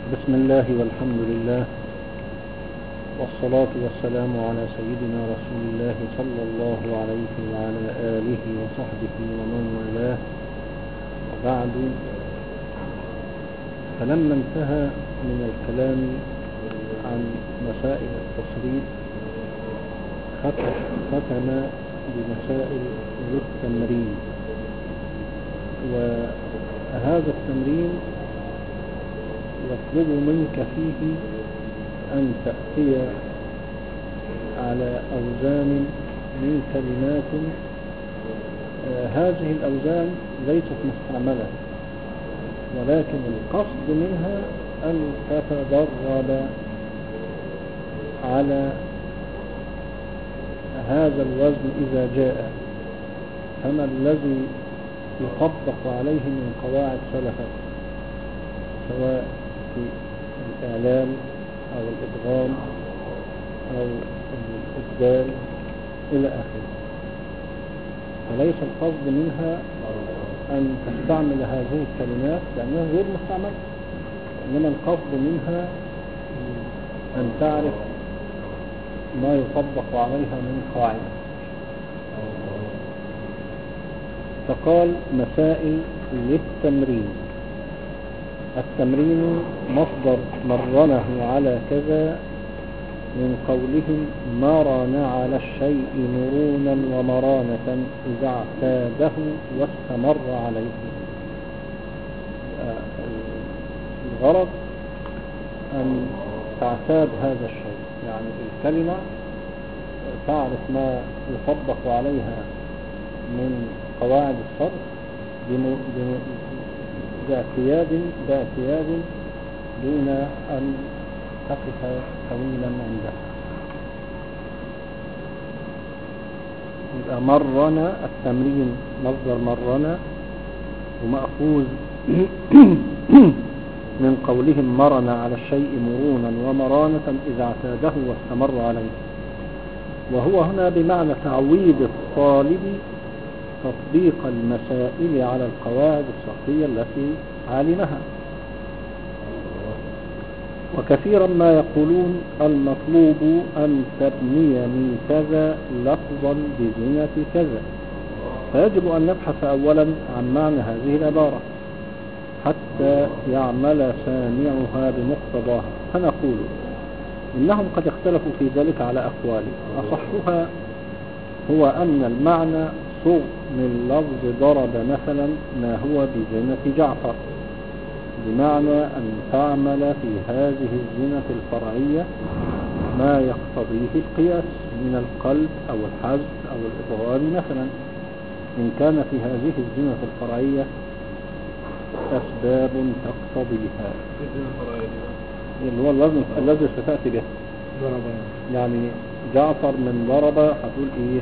بسم الله والحمد لله والصلاة والسلام على سيدنا رسول الله صلى الله عليه وعلى آله وصحبه ومن والاه، وبعد. فلما انتهى من الكلام عن مسائل التصريف ختم بمسائل للتمرين. وهذا التمرين يطلب منك فيه أن تأتي على أوزان من كلمات. هذه الأوزان ليست مستعملة، ولكن القصد منها أن تتدرب على هذا الوزن إذا جاء. فما الذي يطبق عليه من قواعد سلفك، سواء في الإعلام أو الإدغام أو الإبدال إلى آخره. فليس القصد منها أن تستعمل هذه الكلمات لأنها غير مستعملة، إنما القصد منها أن تعرف ما يطبق عليها من قاعدة. فقال مسائل للتمرين. التمرين مصدر مرنه على كذا، من قولهم مرن على الشيء مرونا ومرانة إذا اعتاده واستمر عليه. الغرض أن تعتاد هذا الشيء، يعني الكلمة تعرف ما يطبق عليها من قواعد الصرف باعتياد دون أن تقف طويلا عندها. يبقى مرن التمرين مصدر مرن، ومأخوذ من قولهم مرن على الشيء مرونا ومرانة إذا اعتاده واستمر عليه. وهو هنا بمعنى تعويد الطالب تطبيق المسائل على القواعد الصرفية التي علمها. وكثيرا ما يقولون المطلوب أن تبني من كذا لفظا بزنة كذا، فيجب أن نبحث أولا عن معنى هذه العبارة حتى يعمل سامعها بمقتضاها. فنقول إنهم قد اختلفوا في ذلك على أقوال، أصحها هو أن المعنى صغ من لفظ ضرب مثلا ما هو بزنة جعفر، بمعنى أن تعمل في هذه الزنة الفرعية ما يقتضيه القياس من القلب أو الحذف أو الإضغام مثلا، إن كان في هذه الزنة الفرعية أسباب تقتضيها. اللي هو الذي ستأتي به يعني جعفر من ضرب هتقول إيه؟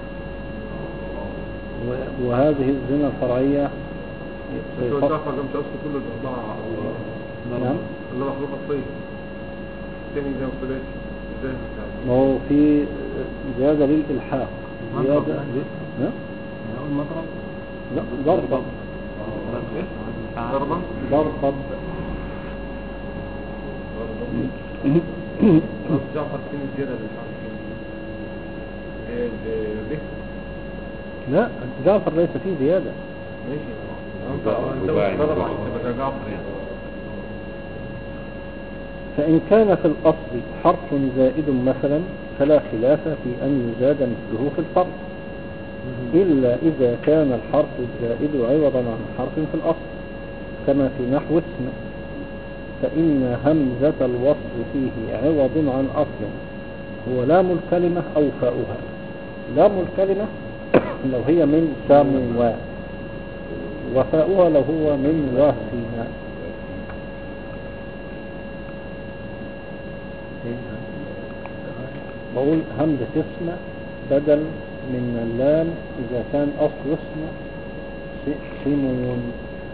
وهذه الزنا الفرعية جعفر ده مش أصل كل الأربعة. نعم. اللي محروف الصيف الثاني ده وثلاثي ازاي؟ ما هو في زيادة للإلحاق، زيادة نقول مضرب؟ لا، ضربة جعفر فين الزيادة للحق؟ لا، جعفر ليس فيه زيادة. ماشي، انت بقى جعفر يعني. فإن كان في الأصل حرف زائد مثلا فلا خلاف في أن يزاد مثله في الفرق، إلا إذا كان الحرف الزائد عوضا عن حرف في الأصل، كما في نحو اسم، فإن همزة الوصل فيه عوض عن أصل هو لام الكلمة أو فاؤها. لام الكلمة لو هي من ساموا، وفاؤها لو هو من واسنا. بقول همزة اسم بدل من اللام إذا كان أصل اسم سمون.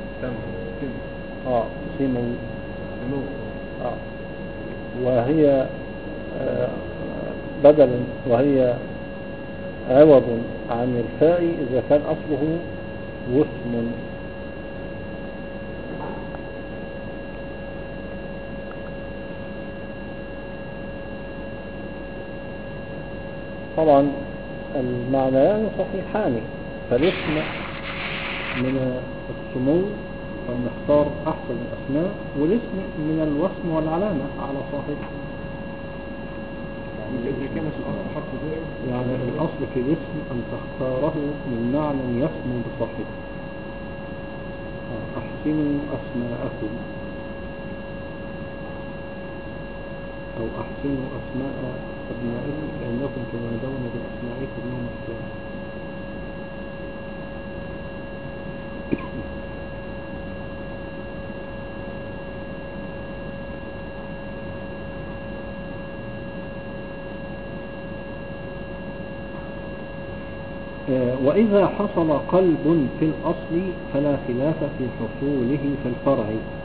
سمون. وهي بدل، وهي عوض عن الفاء إذا كان أصله وسم. طبعا المعنيان صحيحان، فالاسم من السمو فنختار أحسن الأسماء، والاسم من الوسم والعلامة على صاحبه. إذا كان الأصل حرف زائد يعني الأصل في الاسم أن تختاره من معنى يسمو بصاحبه. أحسنوا أسماءكم أو أحسنوا أسماء أبنائكم فإنكم تنادون بأسمائكم يوم القيامة. وإذا حصل قلب في الأصل فلا خلاف في حصوله في الفرع.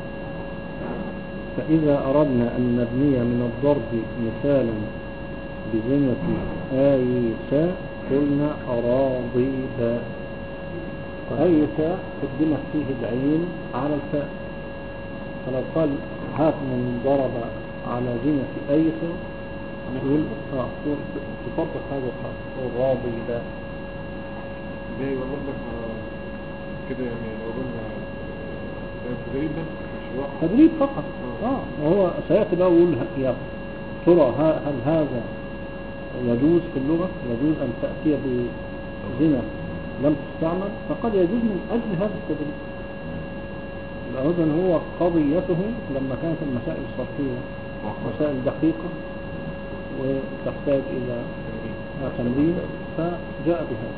فإذا أردنا أن نبني من الضرب مثالا بزنة آيسا قلنا أراضيبا. آيسا قدمت فيه العين على الفاء، فلو قال هات من ضرب على زنة آيسا نقول تطبق هذا الحرف أراضيبا. ده يبقى برضك كده، يعني لو قلنا تدريب بس مش واحد تدريب فقط. وهو سيأتي بقى ويقول يا ترى هل هذا يجوز في اللغة؟ يجوز أن تأتي بزنا لم تستعمل؟ فقد يجوز من أجل هذا التدريب. إذن هو قضيته لما كانت المسائل الصرفية مسائل دقيقة وتحتاج إلى تمرين فجاء بهذا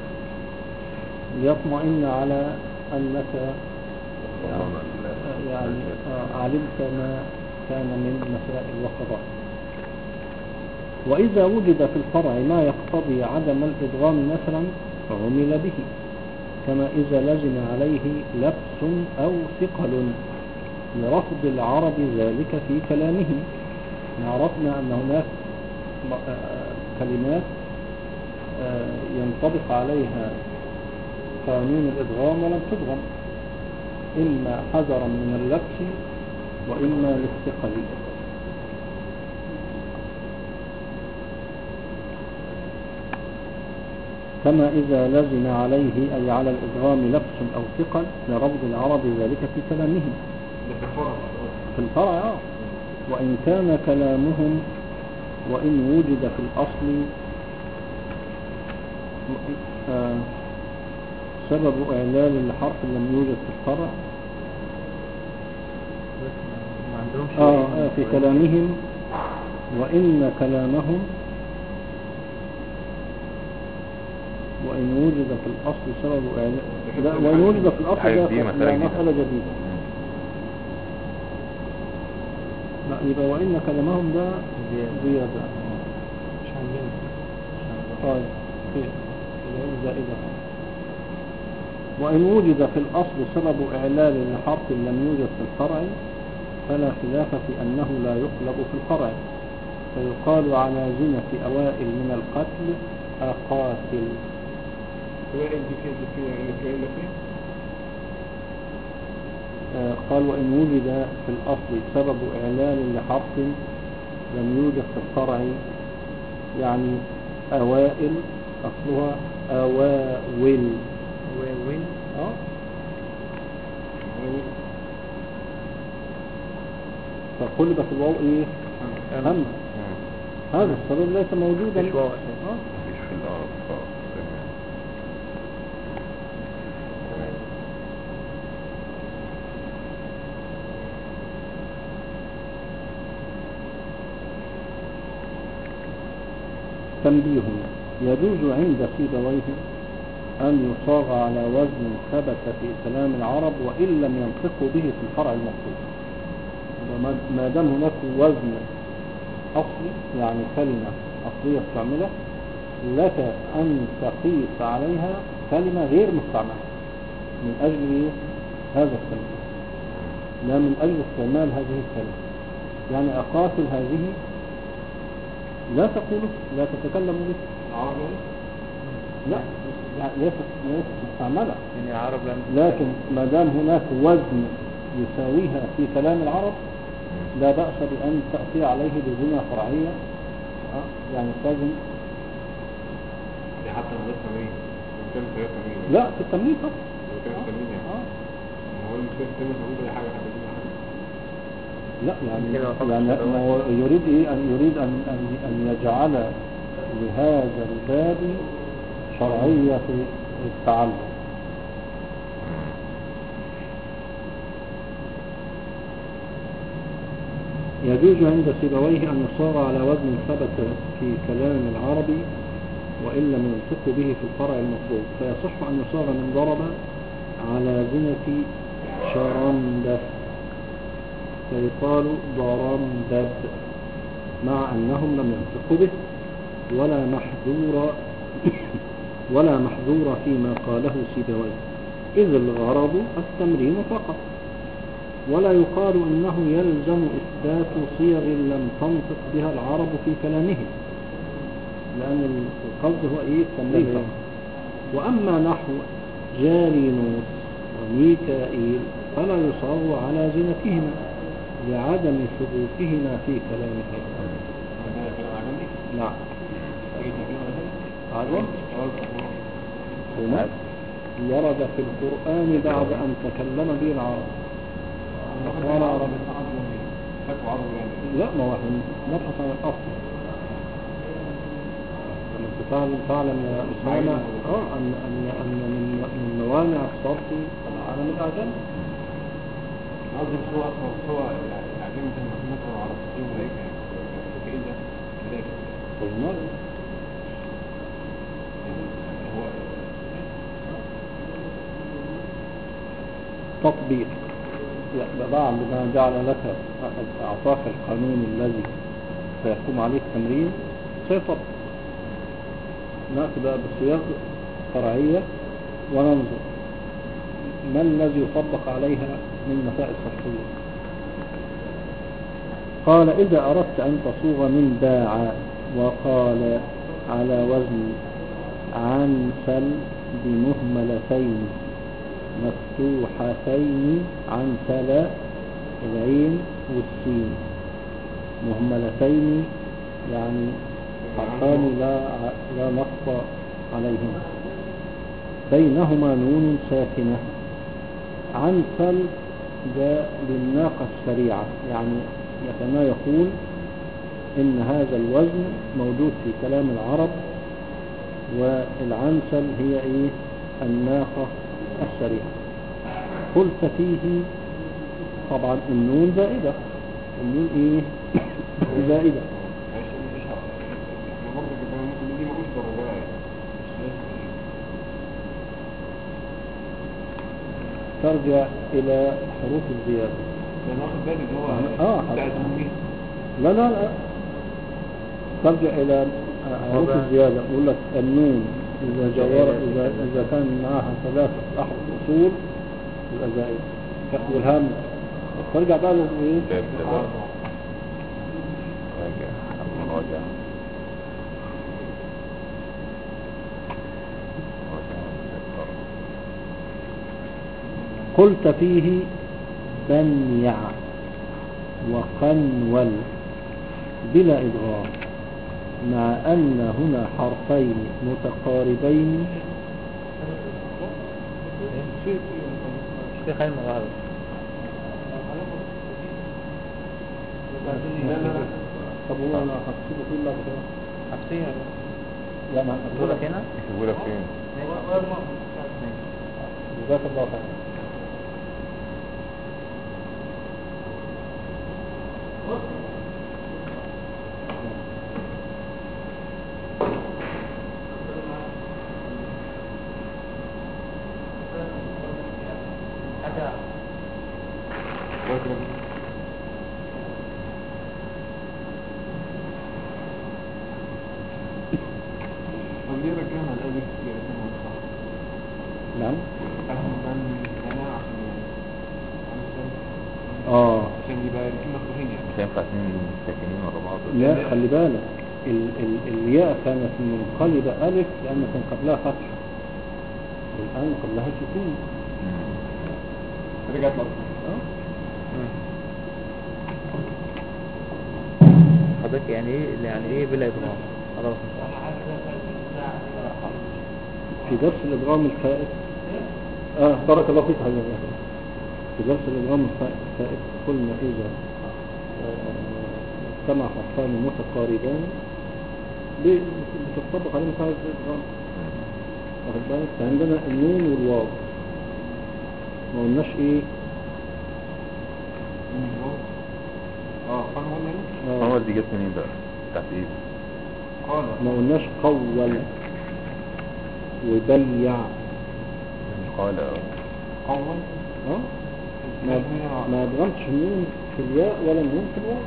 ليطمئن على أنك يعني علمت ما كان من مسائل وقضاء. وإذا وجد في الفرع ما يقتضي عدم الإدغام مثلا فعمل به، كما إذا لزم عليه لبس أو ثقل لرفض العرب ذلك في كلامهم. عرفنا أن هناك كلمات ينطبق عليها قانون الإدغام ولم تدغم، إما حذرا من اللبس وإما للثقل. كما إذا لزم عليه أي على الإدغام لبس أو ثقل لرفض العرب ذلك في كلامهم. في الفرع وإن كان كلامهم وإن وجد في الأصل سبب إعلال الحرف لم يوجد في الفرع في كلامهم، وإن كلامهم وإن وجد في الأصل سبب إعلال، وإن وجد في الأصل ده مسألة جديدة. لا يبقى وإن كلامهم ده زيادة مش عندنا. طيب زائدة. وإن وجد في الأصل سبب إعلال لحرف لم يوجد في الفرع فلا خلاف في أنه لا يقلب في الفرع، فيقال على زنة أوائل من القتل أقاتل. أوائل بكين قال وإن وجد في الأصل سبب إعلال لحرف لم يوجد في الفرع، يعني أوائل أصلها أواول. فقلبت الواو ايه؟ همزة. هذا السبب ليس موجودا مفيش واو اساسا، مفيش في الأرض. تنبيه: يجوز عند سيبويه أن يصاغ على وزن ثبت في كلام العرب وإن لم ينطقوا به في الفرع المطلوب. ما دام هناك وزن أصلي يعني كلمة أصلية استعملت، لك أن تقيس عليها كلمة غير مستعملة من أجل هذا الكلمة، لا من أجل استعمال هذه الكلمة. يعني أقاتل هذه لا تقوله، لا تتكلم به. لا ليست مستعملة يعني عرب لكن ما دام هناك وزن يساويها في كلام العرب لا بأس بأن تأتي عليه بزنة فرعية، يعني تزن حتى من غير تمرين كان غير تمرين لا في التمرين طبعا. كان تمرين يعني هو المثال التاني موجود اي حاجه حاجه لا كده طبعا. يعني ما هو يريد ايه يريد ان يجعل لهذا الباب شرعية في التعلم. يجوز عند سيبويه أن يصار على وزن ثبت في كلام العربي وإن لم ينطق به في الفرع المطلوب، فيصح أن يصار من ضرب على زنة شرندف فيقال ضرندب مع أنهم لم ينطقوا به، ولا محذور فيما قاله سيبويه، إذ الغرض التمرين فقط، ولا يقال إنه يلزم إثبات صيغ لم تنطق بها العرب في كلامهم، لأن القصد هو إيه التمرين فقط. وأما نحو جالينوس وميكائيل فلا يصار على زينتهما لعدم ثبوتهما في كلامهم. نعم. عدم ورد في القرآن بعد أن تكلم به العرب. قال عرب لا، ما هو نبحث عن الأصل. تعلم يا أسامة أن من موانع الصرف العالم الأعجمي. قصدي هو العجمي ده مثلا على الصين ملايكة ايه ده؟ ملايكة طيب هو تطبيق. لا بعد ما جعل لك أعطاك القانون الذي سيقوم عليه التمرين سيطبق. نأتي بقى بصيغ فرعية وننظر ما الذي يطبق عليها من مسائل صحية. قال إذا أردت أن تصوغ من باع وقال على وزن عنسل بمهملتين مفتوحتين عنسل العين والسين، مهملتين يعني حرفان لا نقص عليهما بينهما نون ساكنة. عنسل ده للناقة السريعة، يعني كما يقول إن هذا الوزن موجود في كلام العرب، والعنسل هي إيه الناقة السريعة. قلت فيه طبعا النون زائدة، النون إيه زائدة. ترجع إلى حروف الزيادة. انا واخد بالي اللي هو بتاع الزومي. لا ترجع إلى حروف الزيادة. يقول لك النون إذا كان معها ثلاثة أحرف أصول يبقى زائد، والهمز ترجع بقى لإيه؟ راجع قلت فيه بنيع وقنول بلا إدغام، مع أن هنا حرفين متقاربين. في خير مغارب طب هو أنا هكتبه فيه الله كده حبسية لا ما هكتبه لك هنا. يقولك فين؟ جزاك الله خير. ليه رجعنا الألف لأنه صح؟ نعم. عشان يبقى الاثنين مفتوحين يعني. مش هينفع اتنين ساكنين ورا بعض. لا خلي بالك الياء كانت منقلبة ألف لأن كان قبلها فتح، والآن قبلها سكون. رجعت لك. حضرتك يعني ايه بلا إدغام؟ خلاص في درس الإدغام الفائت بارك الله فيك حبيبي. في درس الإدغام الفائت قلنا إذا اجتمع حرفان متقاربان بتطبق عليهم قاعدة الإدغام. واخد بالك؟ فعندنا النون والواو ما قلناش ايه. قال ولا هو دي جت منين بقى؟ بتاعت ايه؟ قال ما قلناش قول وبيع. قال قول ما ادغمتش النون في الياء ولا النون في الواو.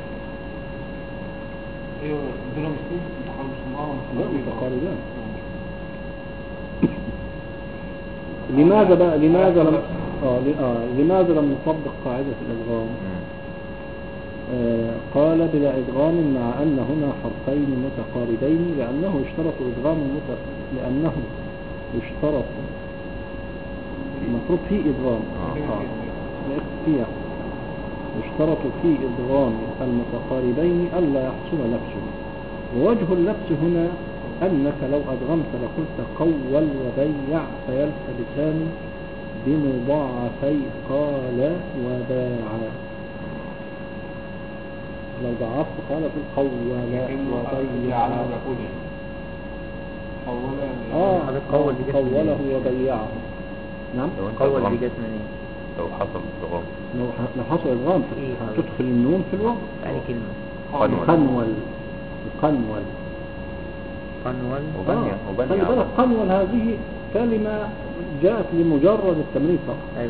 ايوه دول مسلمين لا متقاربان. لماذا بقى لماذا لم نطبق قاعدة الإدغام؟ قال بلا إدغام مع أن هنا حرفين متقاربين لأنه يشترط المفروض فيه إدغام يشترط في إدغام المتقاربين ألا يحصل لبس. ووجه اللبس هنا أنك لو أدغمت لقلت قول وبيع فيلتبسان بمضاعفي قال وباع. لو ضعفت قال في قول وبيع قوله وبيعه. نعم قول دي جت منين؟ لو حصل إدغام لو حصل إدغام هتدخل النون في الواو. يعني كلمة قنول وبنية قنول هذه كلمة جاءت لمجرد التمرين فقط. ايوه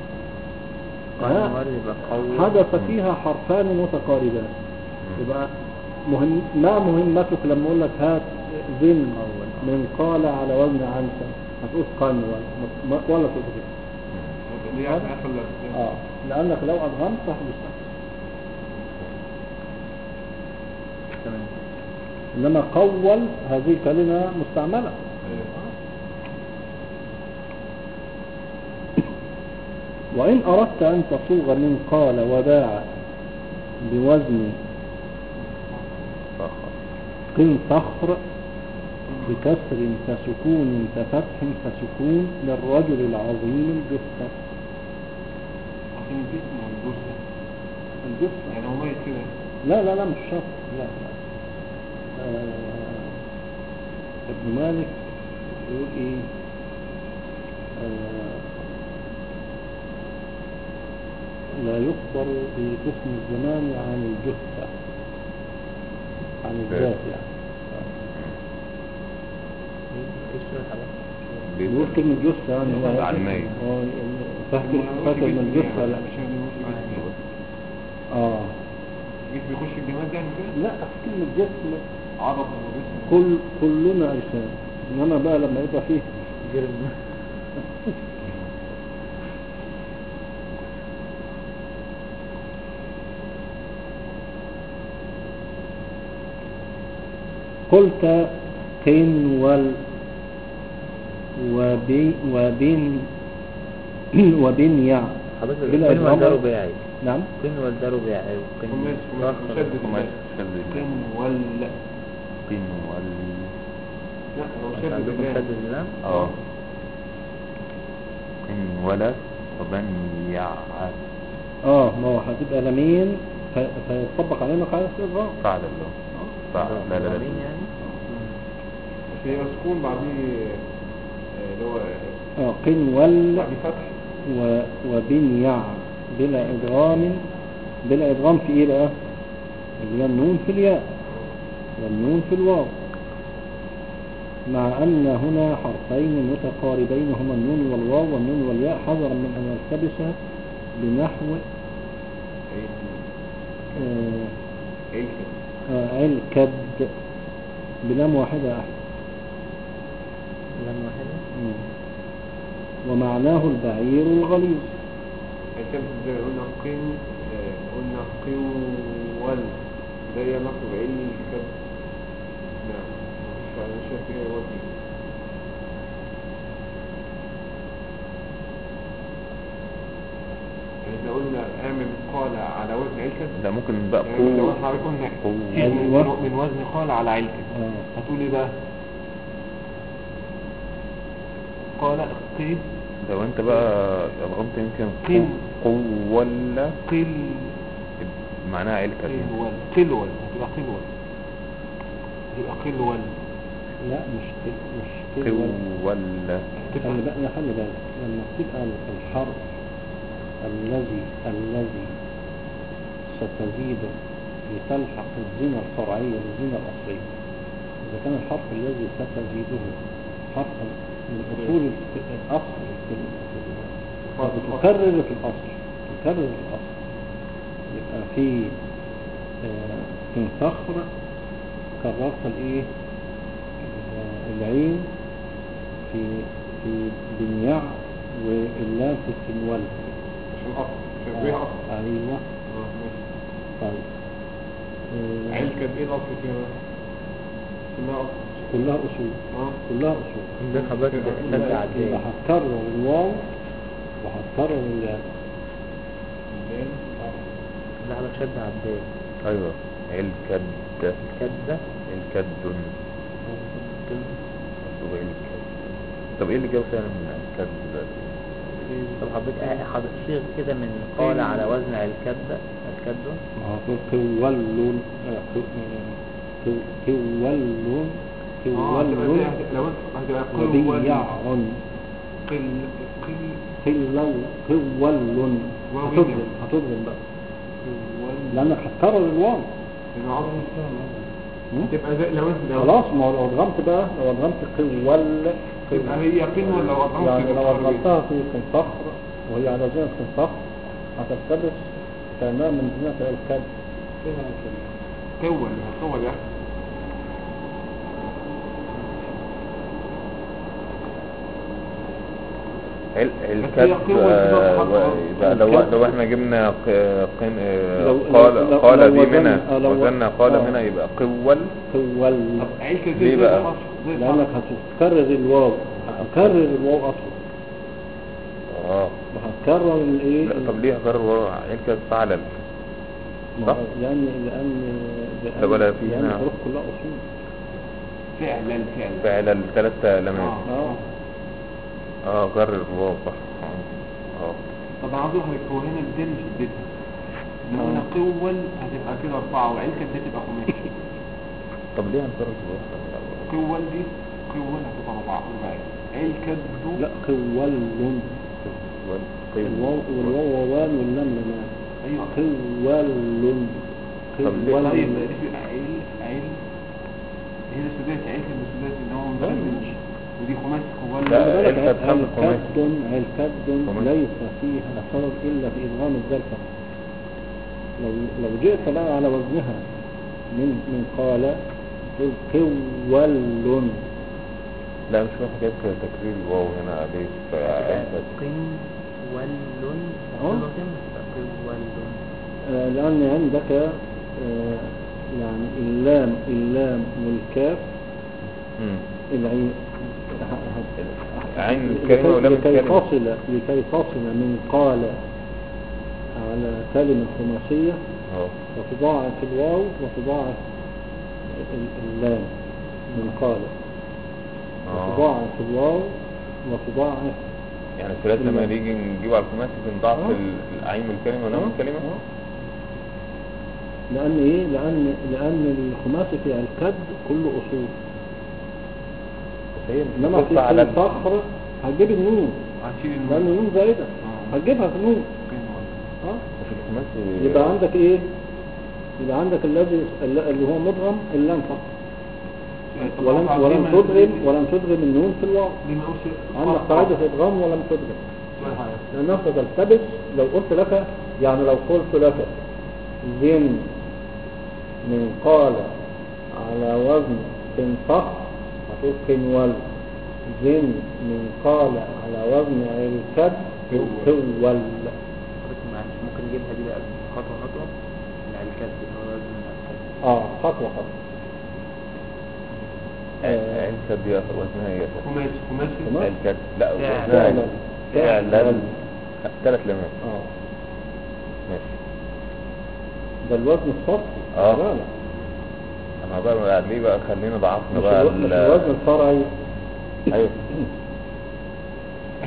قنول يبقى قول. حدث فيها حرفان متقاربان. يبقى ما مهمتك لما اقول لك هات زن من قال على وزن عنسى هتقول قنول ولا تقول كده. لانك لو ادغمت تحدث. تمام. إنما قول هذه كلمة مستعملة. وإن أردت أن تصوغ من قال وباع بوزن قن صخر بكسر فسكون ففتح فسكون للرجل العظيم الجثة. الجثة يعني هو ميت كده. لا مش شرط. لا ابن مالك يقول ايه لا يخبر بقسم الزمان عن الجثة عن الذات يعني. يقول كلمة جثة يعني على الميت. فاكر من الجثة. لا جسم بيخش الجماد يعني كده؟ لا كلمة جسم عرض وجسم كلنا أجسام. إنما بقى لما يبقى فيه جرم قلت قنول وبنيع قنول ده رباعي. نعم قنول ده رباعي. قنول لا هو شدد اللام. قنولة وبنيع ما هو هتبقى لمين فيطبق علينا قاعدة الإدغام. فعل الله لا يعني بس هي سكون بعديه اللي هو قنول بعديه فتح وبنيع بلا إدغام في إيه بقى؟ اللي هي النون في الياء والنون في الواو مع أن هنا حرفين متقاربين هما النون والواو والنون والياء حذرا من أن يلتبس بنحو علكد بلام واحدة أحد. لام واحدة. ومعناه البعير الغليظ. الكلمة زي قلنا قول زي مكتوب عيني كد. نعم مش فعلا شايف ايه وجهي. يعني احنا قلنا اعمل قال على وزن علكد. لا ممكن بقى يعني لو احنا قلنا من وزن قال على علكد هتقول ايه بقى؟ قال قيل لو انت بقى ادغمت يمكن قل. قولا قل معناها علكة دي. قلول هتبقى قلول هتبقى قلول. لا مش كده. قولا خلي بالك لما تبقى الحرف الذي ستزيد لتلحق الزينة الفرعية للزينة الأصلية، إذا كان الحرف الذي ستزيده حرفا من أصول الأصل تكرر في الأصل يبقى في صخر كررت الإيه العين في بنيع واللام في السنوال عشان أصل شبيه أصل. أيوة. ماشي. طيب علكة ايه الأصل فيها؟ كلها أصل. كلها أصول ده حضرتك شد عداد. يبقى هتكرر الواو وهتكرر اللام. ده حضرتك شد عداد. ايوه الكد كدة. الكد مكتوب الكد. طب ايه اللي جاب فعلا من الكد دلوقتي؟ طب حضرتك صيغ كده من قال على وزن الكدة. ما هو كولون لو انت هتبقى وبيع كولون هتضرب بقى لأنك هتكرر الواو. تبقى زي لو انت خلاص ما لو ادغمت بقى لو ادغمت تبقى هي قل ولا وضعهم يعني لو ادغمتها في صخر وهي على زينة صخر هتلتبس كأنها من زينة الكد. قول يا الكد يبقى لو احنا جبنا قال بمنا وزننا قال منا يبقى قول. ليه بقى؟ لأنك هتكرر الواو أصلا وهتكرر الايه. لا طب ليه هكرر الواو؟ علكة فعلا صح؟ لأن ولا في هنا الحروف كلها أصول فعلا 3 لمات. كرر الواو صح. طب انا عاوز اقول هو هنا الدال مش اديتها لو قلنا قول هتبقى كده 4 وعلكة دي تبقى 5. طب ليه هنكرر الواو؟ قول هتبقى 4 علكة دو لا قولون الواو ووان واللام لمان. ايوه قولون طب ليه عيل هنا سداسي علكة السداسي اللي هو مدرج ودي خماس قوال. لا الكد ليس فيها سبب إلا في إدغام الدال فقط. لو جئت بقى على وزنها من قال قول. لا مش واحد جايب تكرير الواو هنا عليه لأن عندك يعني اللام والكاف العين عين الكلمة ولام الكلمة لكي تصل من قال على كلمة خماسية وتضاعف الواو وتضاعف اللام من قال وتضاعف الواو وتضاعف يعني الثلاثة لما نيجي نجيب على الخماسي بنضاعف العين والكلمة ولام الكلمة. لأن إيه لأن الخماسي في الكد كله أصول. إنما في الصخر هتجيب النون لأن النون زائدة هتجيبها في النون. وفي الخماسي يبقى عندك إيه؟ يبقى عندك اللي هو مدغم اللام فقط ولم تدغم النون في الواو. عندك قاعدة إدغام ولم تدغم لأنها تلتبس. لو قلت لك يعني لو قلت لك زين من قال على وزن صخر هتقول قنول. زين من قال على وزن الكد قول. ممكن نجيبها دي بقى خطوة الكد اللي هو وزن الكد. خطوة الكد دي وزنها ايه؟ خماسي الكد لا وزنها فعلا 3 لمات. ماشي ده الوزن الصرفي. انا بقى ليه بقى خلينا ضعفنا بقى الوزن الفرعي. ايوه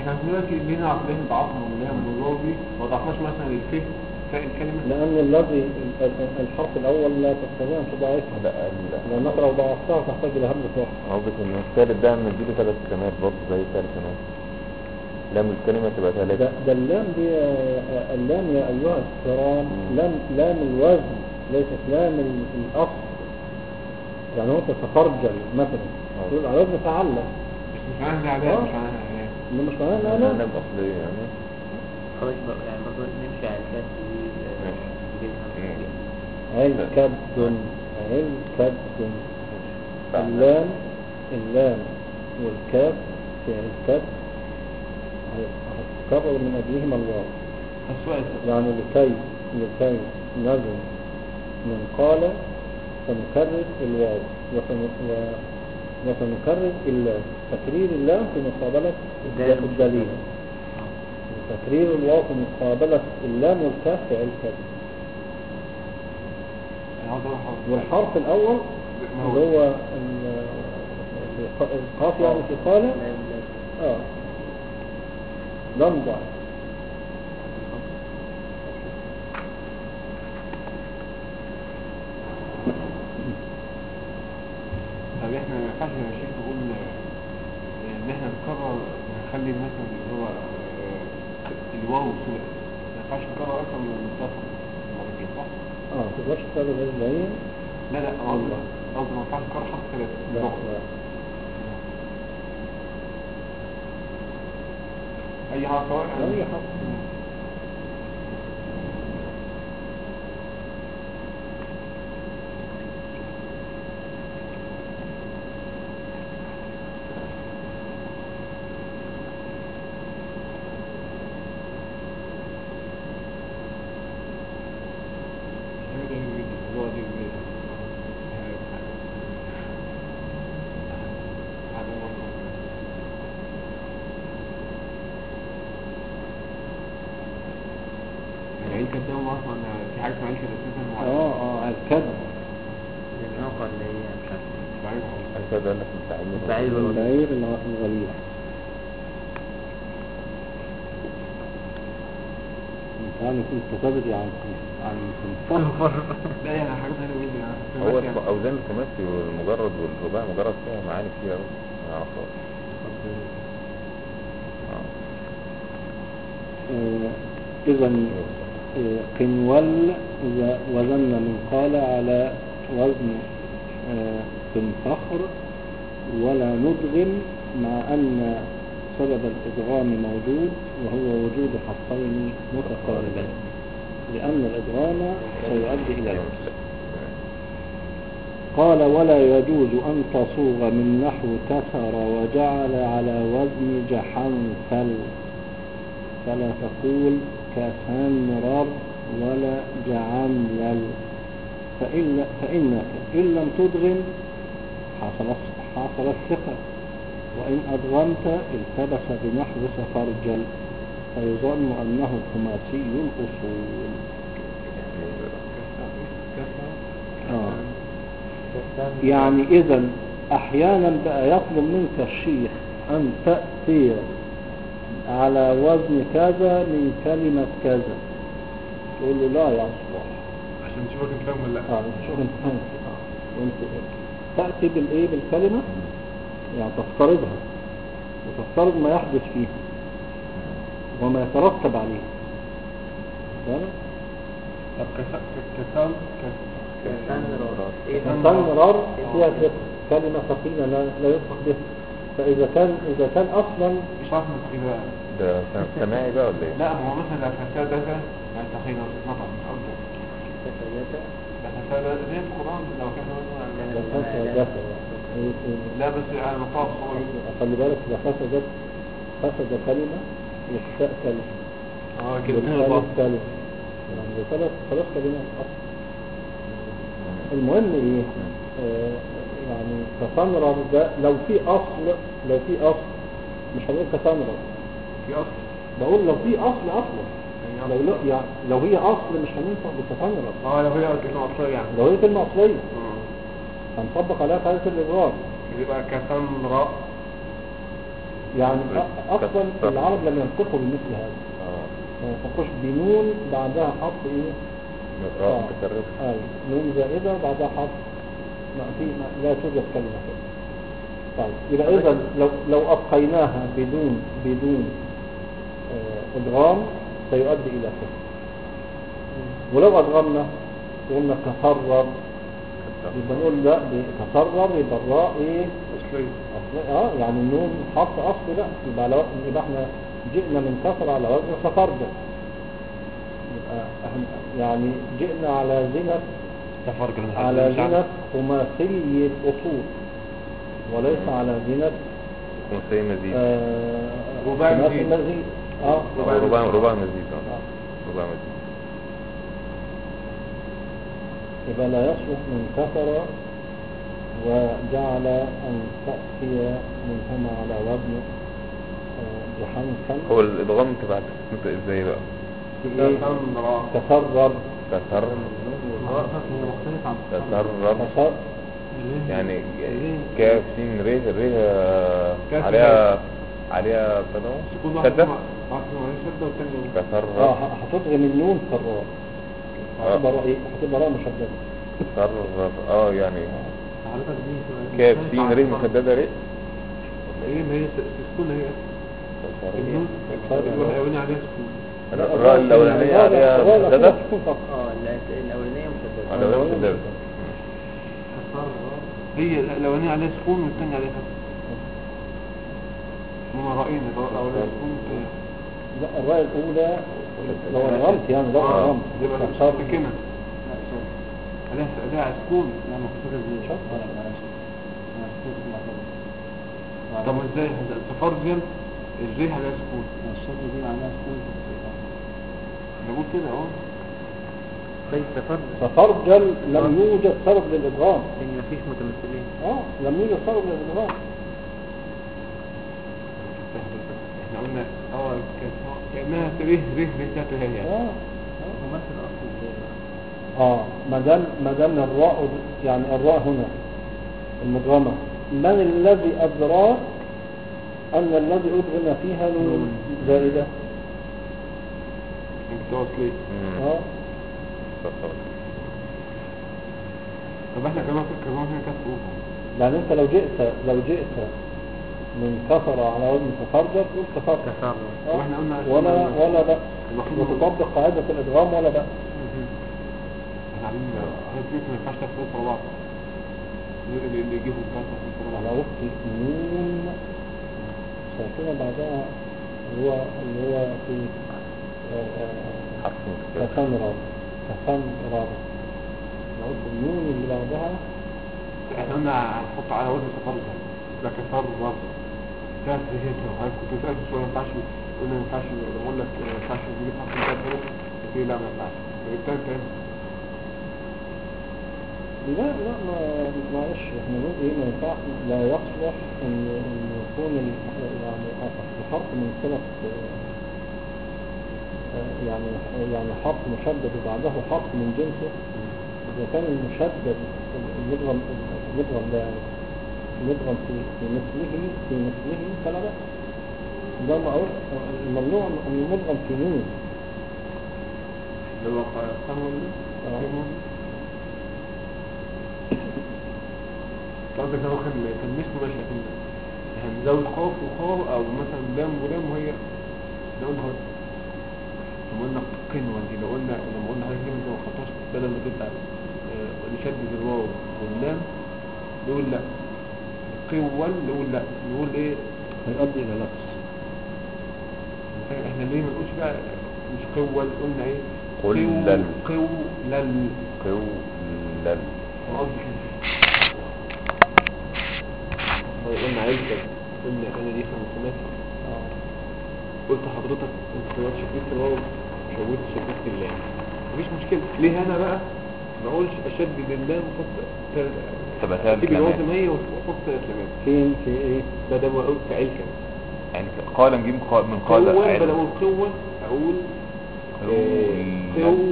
احنا دلوقتي لينا عقلين ضعفنا اللي هي المضاربي ما ضعفناش مثلا الفه فاء الكلمة لأن الذي الحرف الأول لا تستطيع أن تضاعفها، لا لأنك لو ضاعفتها تحتاج إلى همزة وصل. قصدك ان الثالث ده نديله 3 كلمات برضه زي الثالث كمان، لام الكلمة تبقى 3. ده اللام دي اللام يا أيها الكرام لام الوزن ليست لام الأصل. يعني هو تتفرجل مثلا تقول على وزن فعل، مش معناها الأعداء مش معناها الأعداء إنه مش معناها لا لام أصلية يعني. خلاص بقى يعني برضه نمشي على الكاس دي ماشي. علكب اللام والكاف في الكاف هتتكرر من أجلهما الواو. يعني لكي نزل من قال سنكرر الواو وسنكرر اللام. تكرير اللام في مقابلة الدليل، تكرير الواو في مقابلة اللام والكاف في الكاف. والحرف الأول اللي هو القاف يعني في قال لم ضع. طب احنا ما ينفعش يا شيخ نقول ان احنا نكرر نخلي مثلا اللي هو الواو سوري ما ينفعش نكرر اكثر من المتصل مرتين صح؟ تقدرش تكرر غير العين. لا قصدي ما ينفعش نكرر حرف 3. لا اي حرف سواء اي حرف. في حاجة اسمها كده اساسا الكذب الناقة اللي هي مش عارف الكذب قال لك البعير البعير الغليظ. يعني كنت تبدي عن صفر. لا يعني حاجة ثانية جدا هو أوزان الخماسي والمجرد والرباع مجرد فيها معاني كتير أوي ما نعرفهاش. إذا قنول وزن من قال على وزن قنفخر ولا ندغم، مع أن سبب الإدغام موجود وهو وجود حرفين متقاربين، لأن الإدغام سيؤدي إلى الوصل. قال ولا يجوز أن تصوغ من نحو كسر وجعل على وزن جحنفل، فلا تقول كسنرر ولا جعملل، فإنك إن لم تدغم حصل الثقة، وإن أدغمت التبس بنحو سفرجل، فيظن أنه خماسي الأصول. يعني إذا أحيانا بقى يطلب منك الشيخ أن تأتي على وزن كذا من كلمة كذا، تقول له لا يصلح عشان تشوفك انت فاهم ولا لا. تشوف انت فاهم. وانت تأتي بالإيه بالكلمة، يعني تفترضها وتفترض ما يحدث فيها وما يترتب عليه. طب كسنرر فيها كلمة ثقيلة لا ينطق بها، فإذا كان أصلا مش عارف نتخيل بقى ده سماعي بقى ولا ايه؟ لا ما هو مثلا فسادة يعني تخيل نطق مش أكتر. فسادة زي في القرآن لو كان لا بس يعني مطاف صغير. خلي بالك إذا فسد كلمة يخفاء كلمة كده كلمة يعني ثلاث كلمات أصلا. المهم إيه يعني كسنرر ده لو في أصل مش هنقول كسنرر في أصل، بقول لو في أصل لو هي أصل مش هننطق بكسنرر. لو هي كلمة أصلية يعني لو هي كلمة أصلية هنطبق عليها قاعدة الإضرار، يبقى كسنرر يعني اصلا العرب لم ينطقوا بمثل هذا. ما ينطقوش بنون بعدها حرف ايه؟ متكرر. نون زائدة بعدها حرف لا توجد كلمة كده. طيب يبقى اذا لو ابقيناها بدون ادغام سيؤدي الى كسر. ولو ادغمنا قلنا تفرر يبقى نقول لا تفرر يبقى الراء ايه اصلي يعني النون حرف اصلي لا يبقى احنا جئنا من كسر على وزن تفرد. يبقى احنا يعني جئنا على زينة خماسي الاصول وليس على زينة خماسي مزيد. رباعي مزيد. رباعي مزيد. يبقى لا يصلح من كسر وجعل أن تأتي منهما على وزن جحنكا. هو الإدغام تبع تسميته ازاي بقى؟ تفرر يعني كاف سين ريه عليها تنوع شدة كسر هتضغم النون فرار هتبقى راء مشددة كسر يعني كاف سين ريه مشددة ريه ايه ما هي تسكن هي النون الاولانيه عليها سكون الراء الاولانيه عليها مشدده الاولانيه مشدده هي الاولانيه عليها سكون والثانيه عليها فتح. هما رأينا الاولانيه سكون لا الراء الاولى لو غلط يعني لو غلط صار كده عليها سكون لا مكتوبه ازاي طب ازاي تفرجل ازاي عليها سكون الشد دي معناها سكون انا بقول كده اهو تفرجل لم يوجد سبب للادغام لان مفيش متمثلين لم يوجد سبب للادغام. احنا قلنا كانها ريه ذاته هي ممثل اصلي ازاي ما دام الراء يعني الراء هنا المدغمه من الذي ادراك ان الذي ادغم فيها نون زائده متواصلين طب احنا كمان كسر يعني انت لو جئت من كسر على وزن تفرجر تقول كسر واحنا قلنا ولا بأس وتطبق قاعدة الادغام ولا بأس. احنا عاملين ما ينفعش تفرق على بعض اللي يجيبوا الكسر على وقت نون ساكنة بعدها اللي هو في كسان رابع لو قلت النون اللي بعدها احنا قلنا هنحط على وزن تفرجر ده كسر برضه كانت هي كده كنت سألت شوية ما ينفعش قلنا ما ينفعش اقول لك ما ينفعش نجيب حرف كده كده قلت لي لا ما ينفعش جبتها تاني لا معلش احنا نقول ايه ما ينفعش لا يصلح ان يكون يعني الحرف من صلة يعني حرف مشدد وبعده حرف من جنسه. اذا كان المشدد المدغم ده يعني مدغم في مثله فلا بأس. ده الممنوع ان المدغم في نون اللي هو قانون قصدك لو كان مثله ماشي لكن هنزود قاف وقاف او مثلا لام ولام وهي لو قلنا لما قلنا قنوة دي لما قلنا هاي كلمة ما خطاش بدل ما تبقى نشدد الواو واللام نقول لا قول نقول لا نقول ايه هيؤدي الى لبس. احنا ليه ما نقولش بقى مش قول قلنا ايه قلل قلنا عيلتك قلنا انا دي خمسمات قلت حضرتك انت دلوقتي شديت الواو شديت اللام مفيش مشكلة. ليه انا بقى ما اقولش اشدد اللام وحط ثبتات تجيب الواو زي ما هي وحط ثلاث فين في ايه بدل ما اقول كعيلك يعني قال نجيب من قال بدل اقول قوة اقول قو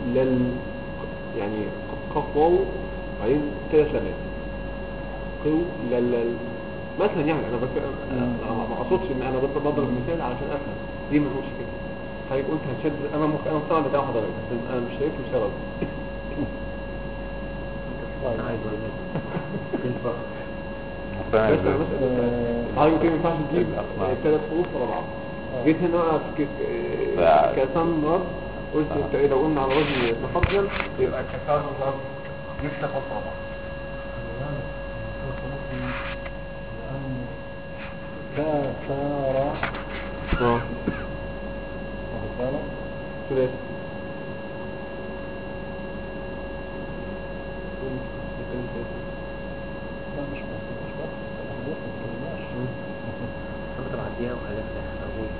يعني قف واو بعدين كده ثلاث قو مثلا يعني انا بس أنا ما اقصدش ان انا بضرب مثال علشان افهم ليه ما نقولش كده. حضرتك قلت هتشد، انا مقتنع بتاع حضرتك بس انا مش شايف له سبب. بس انا مثلا حضرتك ما ينفعش تجيب 3 حروف ورا بعض. جيت هنا اقف كسان رد، قلت لو قلنا على وزن تفضل يبقى كسان رد جبت تفضل ورا بعض. كسارة ثلاثة لا مش بس الأحداث ما تكلمناش أنا بعديها وحاجات فيها أقول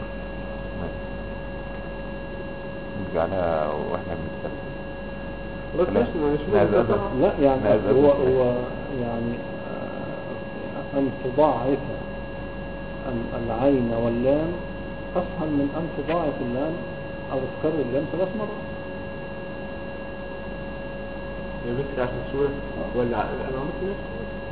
نرجعلها واحنا بنتكلم. لا يعني هو يعني أن تضاعف العين واللام أسهل من أن تضاعف اللام أو تكرر اللام 3 مرات. يا بنت عشان السورة ولا أنا عملت نفسي.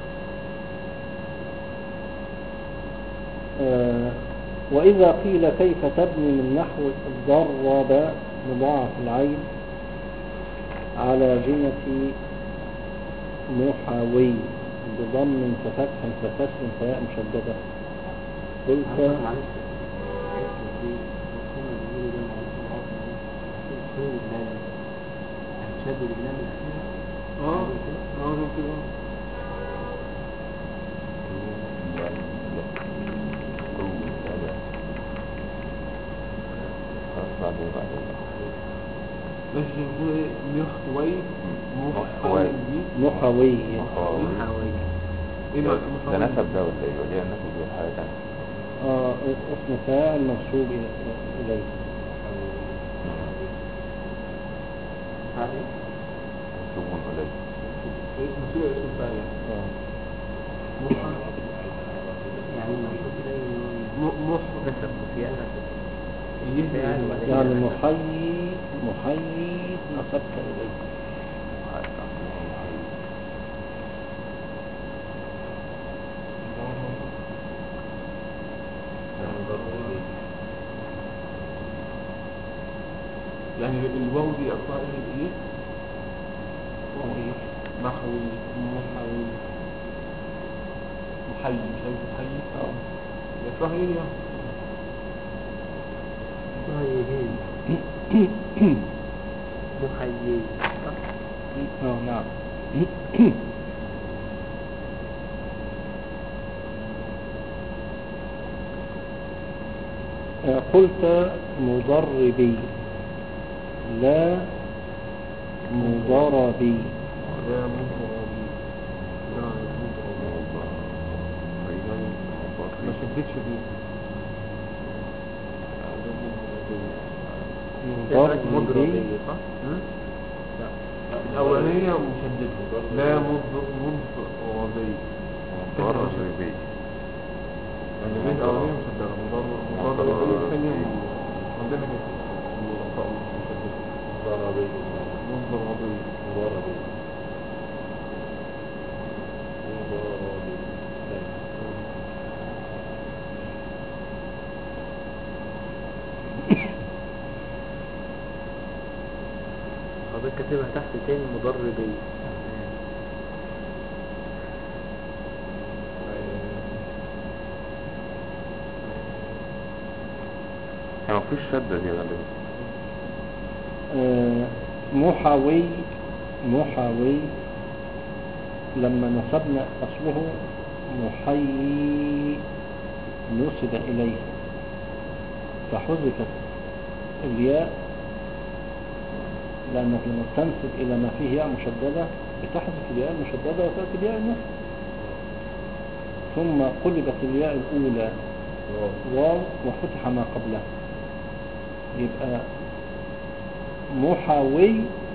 وإذا قيل كيف تبني من نحو ضرب مضاعف العين على زينة محاوي بضم كفتح ككسر فياء مشددة قلت محوي ده نسب ده ولا ايه؟ ولا النسب دي حاجه ثانيه؟ اسم فاعل منسوب اليه. منسوب اليه. منسوب اسم فاعل يعني منسوب اليه نسب فيها يعني محيي نسبت اليه. يعني الواو دي اقطع ايه؟ محوي محوي محيي مش عايز محيي يطلع ايه يعني؟ محيي نعم. قلت مضربي لا مضربي. ما شدتش دي مضربي صح؟ الأولانية مشددة لا مضربي يعني بين الأولانية مشددة مضربي الثانية عندنا كده مضربي حضرتك كاتبها تحت تاني مضربي يعني مفيش شدة دي غالبا. محاوي لما نسبنا أصله محيي نسب إليه فحذفت الياء، لأنك لما تنسب إلى ما فيه ياء مشددة بتحذف الياء المشددة وتأتي الياء النسب، ثم قلبت الياء الأولى واو وفتح ما قبلها، يبقى محاوي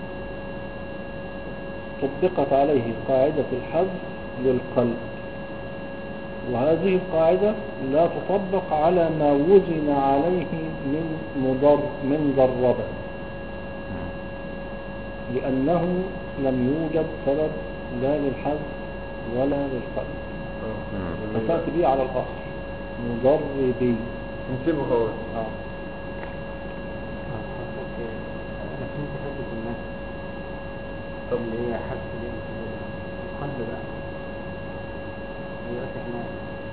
طبقت عليه قاعدة الحذف للقلب، وهذه القاعدة لا تطبق على ما وزن عليه من ضربة، لأنه لم يوجد سبب لا للحذف ولا للقلب. فتأتي به على الأصل مضربي. نسيبه خالص. أنا فهمت حتة الناس. طب اللي هي حاسة دي القلب بقى دلوقتي احنا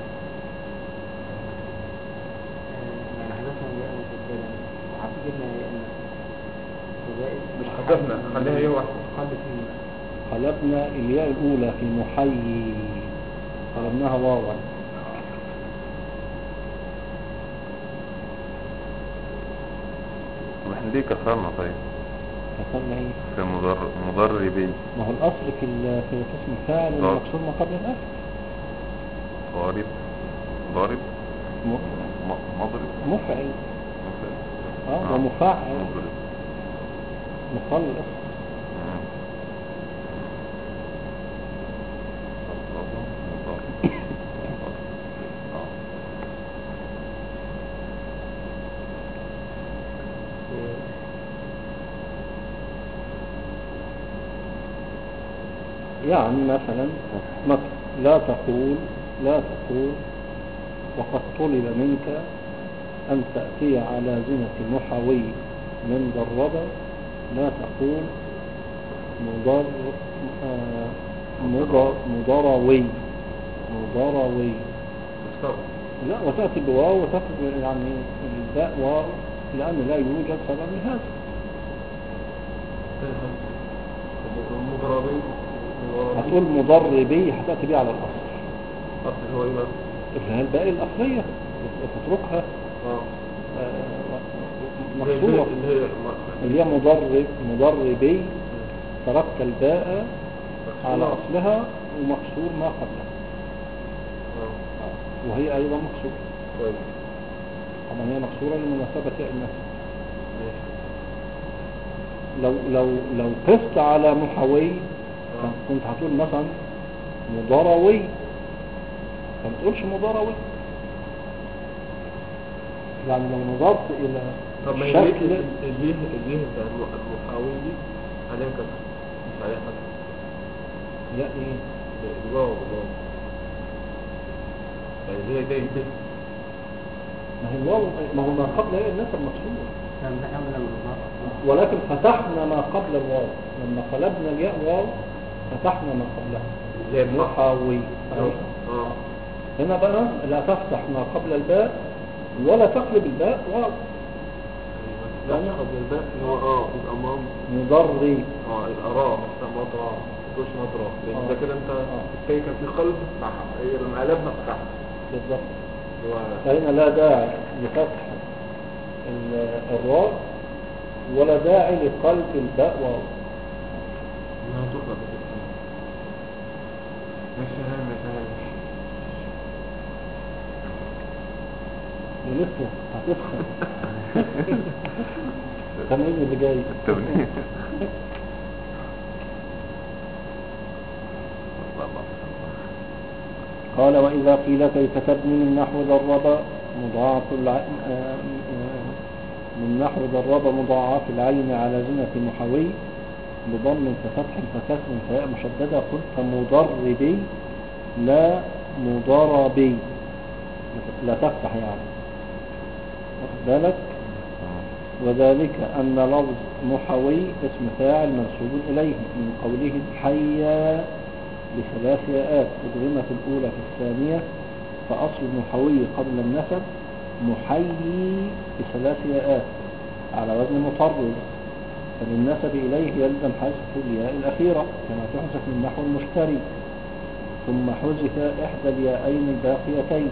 يعني حدثنا الياء مسجلا وحسبنا الياء مش حذفنا، خليها ايه واحدة. قلبنا الياء الأولى في محيي قلبناها واوا. واحنا ليه كسرنا طيب؟ كسرنا ايه؟ في مضربي. ما هو الأصل في اسم الفاعل والمكسور ما قبل الألف. ضارب مضرب مفعل ومفعل مخلص. يعني مثلا لا تقول وقد طلب منك أن تأتي على زنة محاوي من ضربة. لا تقول مضروي. لا، وتأتي بواو وتأتي يعني الباء واو لأن لا يوجد سبب لهذا. هتقول مضربي هتأتي بيه على الأصل. أصل هو إيه بقى؟ اللي هي الباقي الأصلية وتتركها مكسورة اللي هي مضربي. تركت الباء على أصلها ومكسور ما قبلها وهي أيضا مكسورة. طبعا هي مكسورة لمناسبة النسب. لو قست على محاوي كنت هتقول مثلا مضروي فما تقولش مضروي. يعني لو نظرت الى الشكل اليه بتاع المحاوي دي عليها كسر مش عليها حاجه. لا ايه الواو يعني هي زي به. ما هي الواو ما هو ما قبل هي الناس المكسوره ولكن فتحنا ما قبل الواو لما قلبنا الياء واو فتحنا ما قبلها زي محاوي. هنا بقى لا تفتح ما قبل الباء ولا تقلب الباء واو. لا قبل الباء اللي هو يبقى مضري يبقى مش مضرع مش مضرع لان ده كده انت كان في قلب لما قلبنا فتحنا بالضبط. فهنا لا داعي لفتح الراء ولا داعي لقلب الباء واو. ما تقلب مش فاهم ولسه هتفهم التمرين اللي جاي. قال وإذا قيل كيف تبني من نحو ضرب مضاعف العين على زنة محاوي بضم ففتح فكسر فياء مشددة قلت مضربي لا مضربي لا تفتح يعني واخد بالك. وذلك أن لفظ محاوي اسم فاعل منسوب إليه من قوله حيا بثلاث ياءات أدغمت الأولى في الثانية فأصل محاوي قبل النسب محيي بثلاث ياءات على وزن مطرد فللنسب إليه يلزم حذف الياء الأخيرة كما تحذف من نحو المشتري ثم حذف إحدى الياءين الباقيتين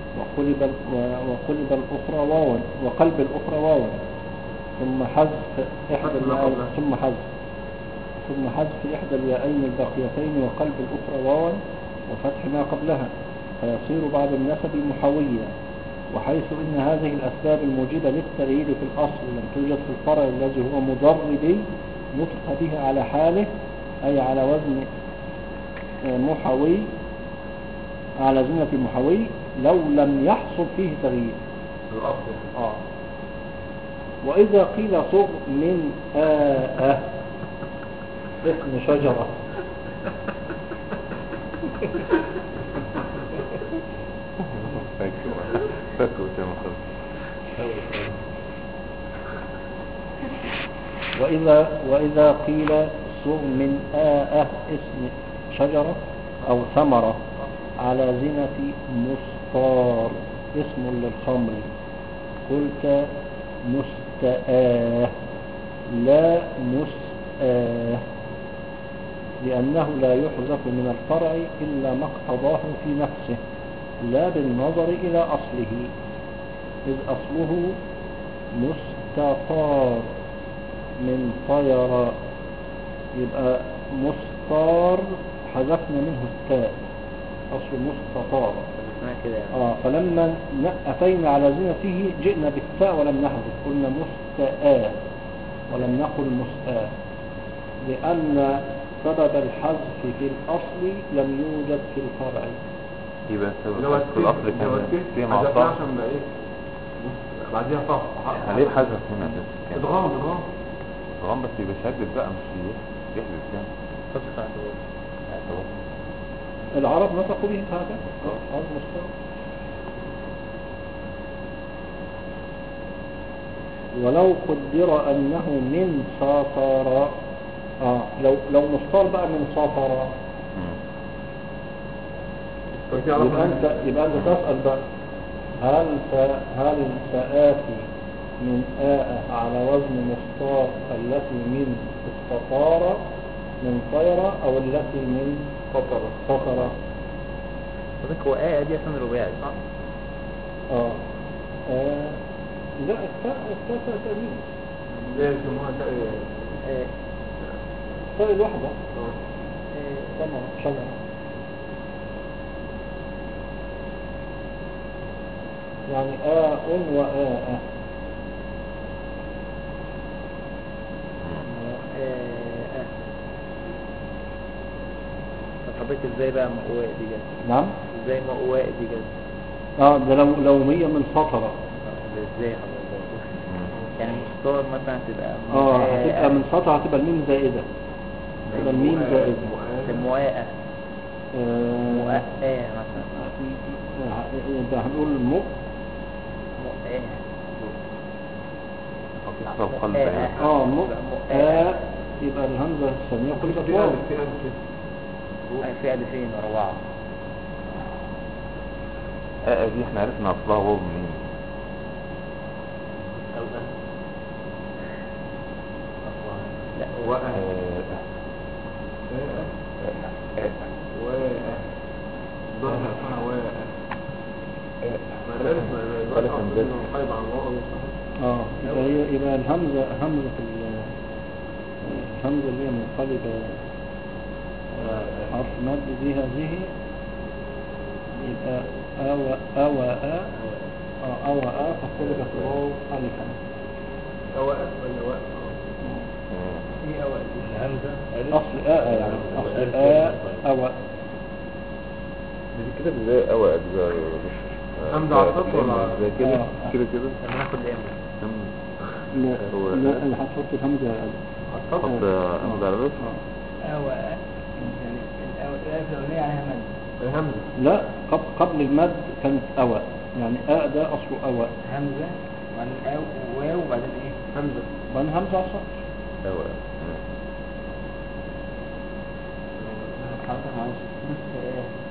وقلب الأخرى واوا وقلب الأخرى واوا ثم حذف إحدى الياءين ثم حذف إحدى الياءين الباقيتين وقلب الأخرى واوا وفتح ما قبلها فيصير بعد النسب محاويا. وحيث إن هذه الأسباب الموجبة للتغيير في الأصل لم توجد في الفرع الذي هو مضربي نطق به على حاله أي على وزن محاوي على زنة محاوي لو لم يحصل فيه تغيير الأصل. وإذا قيل صغ من اسم شجرة وإذا قيل سوء من اسم شجرة أو ثمرة على زنة مسطار اسم للخمر قلت مستآه لا مسآه، لأنه لا يحذف من الفرع إلا ما اقتضاه في نفسه لا بالنظر إلى أصله، إذ أصله مستطار من طير، يبقى مستار حذفنا منه التاء، أصل مستطار كده يعني. فلما أتينا على زينته جئنا بالتاء ولم نحذف، قلنا مستآه ولم نقل مسآه، لأن سبب الحذف في الأصل لم يوجد في الفرع. يبقى سبب في الأصل كان في معطى عشان بقى ايه بعديها صح ليه حذف هنا كان ادغام بس يبقى شدد بقى مش يحذف يعني فتح العرب نطقوا به هذا مستوى. ولو قدر أنه من ساطر لو مستار بقى من ساطر يبقى أنت تسأل بقى هل سآتي من على وزن مستار التي من استطار من طيرة أو التي من سطر؟ وذلك هو دي أسان رباعي صح؟ لا التاء تأمين لا يسموها التاء الواحدة ثمرة شجرة، يعني وآء فطبيت ازاي بقى مقواء دي جد؟ نعم ازاي مقواء دي جد؟ ده لو هي من سطرة. ازاي حضرتك يعني مستار مثلا تبقى هتبقى من سطرة، هتبقى الميم زائدة، تبقى الميم زائدة مواء مثلا ده هنقول مؤ يبقى الهمزة الثانية قلبت واو في ألفين ورا بعض. دي احنا عرفنا اصلها واو منين؟ يبقى الهمزة الهمزة اللي هي منقلبة حرف مد دي هذه يبقى أوى فقلبت واو ألفا. أوى ولا واء؟ ايه أوى دي؟ الهمزة أصل يعني أصل أوى دي كده ازاي أوى أجزاء همزة على السطر ولا زي كده كده هناخد لا اللي هتحط الهمزة حط همزة على الرسم أوى يعني الألف الأولانية عليها مد الهمزة لا قبل المد كانت أوى، يعني ده أصله أوى همزة وبعدين واو وبعدين ايه همزة وبعدين همزة على السطر أوى حضرتك معلش بص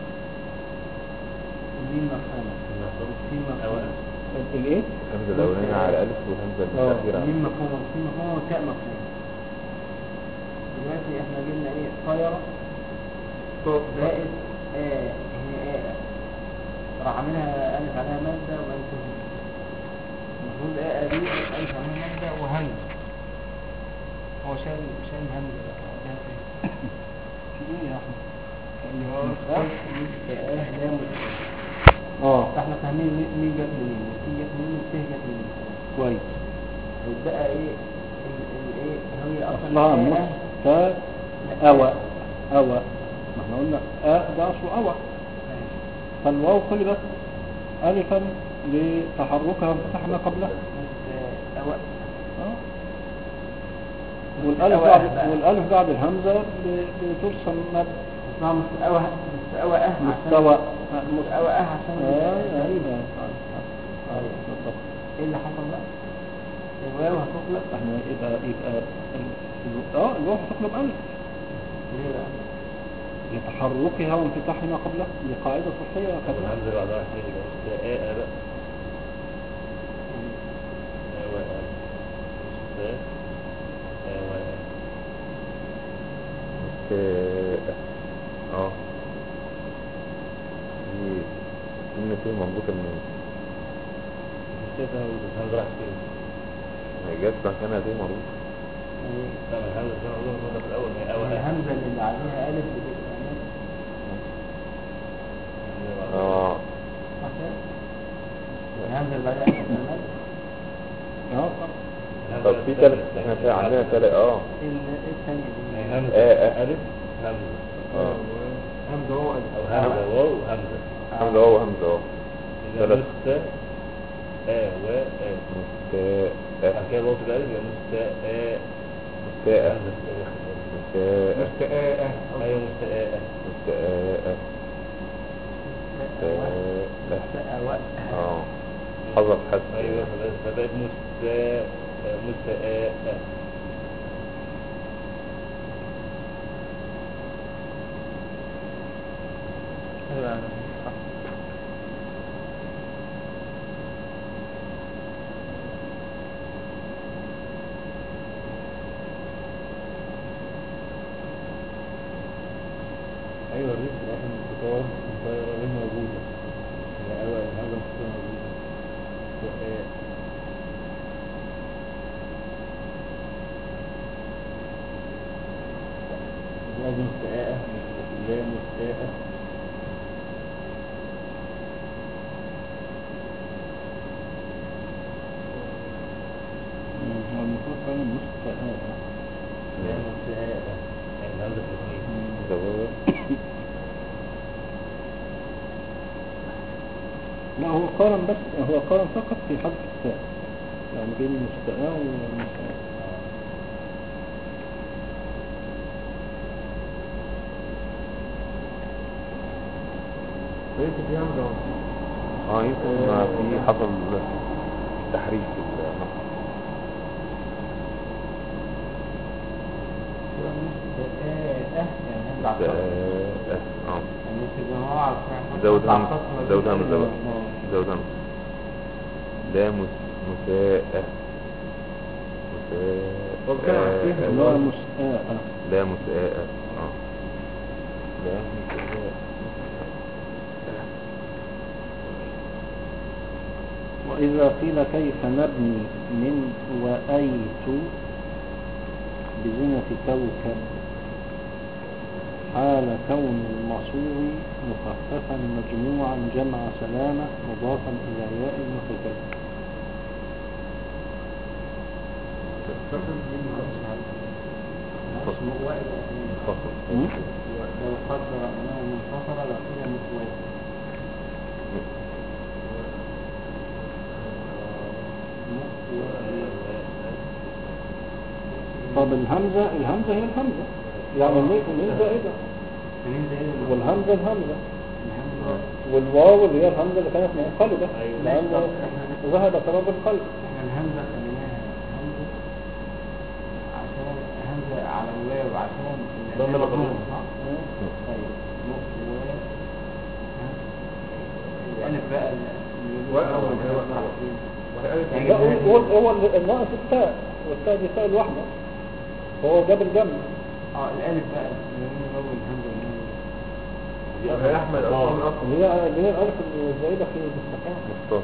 مين مفهومة مين مفهومة الايه؟ الهمزة الأولانية على ألف والهمزة الأخيرة مين مفهومة مين مفهومة وتاء مفهومة. دلوقتي احنا جبنا ايه طيرة زائد هي راح عاملها ألف عليها مادة وبعدين المفروض دي ألف عليها مادة وهمزة، هو شايل همزة بقى في ايه يا احمد؟ فاحنا فاهمين مين جت منين والتي جت منين والتيه جت منين كويس. وبقى ايه هي اصلها أوى ما احنا قلنا ده اصله أوى، فالواو قلبت ألفا لتحركها فتحنا قبلها أوى والألف بعد الهمزة بترسم مد اسمها مستوى عشان بالظبط. ايه اللي حصل بقى؟ الواو هتقلب. احنا يبقى الواو هتقلب ألف ليه بقى؟ لتحركها وانفتاح ما قبلها، دي قاعدة صحية كذا. والهمزة بعدها حين يبقى مستاء بقى دي كلمة ايه مربوطة منين؟ مستاء والهمزة راح فين؟ هي جت مكانها دي مربوطة. لا الهمزة زي ما قلنا في الأول هي أول الهمزة اللي بعدها ألف بتبقى ناس. صح كده؟ الهمزة اللي بعدها ألف بتبقى ناس. طب في تلت احنا عندنا تلت ايه الثانية دي؟ همزة ألف همزة همزة واو ألف أو همزة واو همزة همزة واو همزة واو ثلاث مستاء و مستاء بعد كده الواو تبقى ألف يبقى مستاء مستاء همزة في الآخر مستاء مستاء أيوة مستاء مستاء مستاء حذف حذف أيوة فبقت مستاء ايوه صح. أيوة الريف في الآخر الانفطار مطيرة غير موجودة هي أول الهمزة مستاء موجودة الواو مستاء لا مستاء هو المفروض فعلا مستاء. لا مستاء يعني الهمزة في الاثنين لا هو قارن فقط في حذف التاء، يعني بين المستاء والمستاء. يمكن في همزة يمكن ما في حصل تحريف في النص. زود همزة لا مساء لا مساء لا مساء وإذا قيل كيف نبني من وأيت بزنة كوكب حال كون المصور مخففا مجموعا جمع سلامة مضافا إلى ياء المتكلم. لو قدر أنه منفصل لقيل متوازي. طب الهمزة هي الهمزة، يعني الميم زائدة والهمزة الهمزة والواو اللي هي الهمزة اللي كانت منقلبة لأنه ذهب سبب القلب. احنا الهمزة خليناها همزة عشان همزة على الواو عشان الضم صح؟ طيب الألف بقى هو الناقص التاء، والتاء دي تاء الوحدة هو جاب الجمع. الألف بقى من أول الهمزة يا أحمد اللي هي الألف الزائدة في المستقام.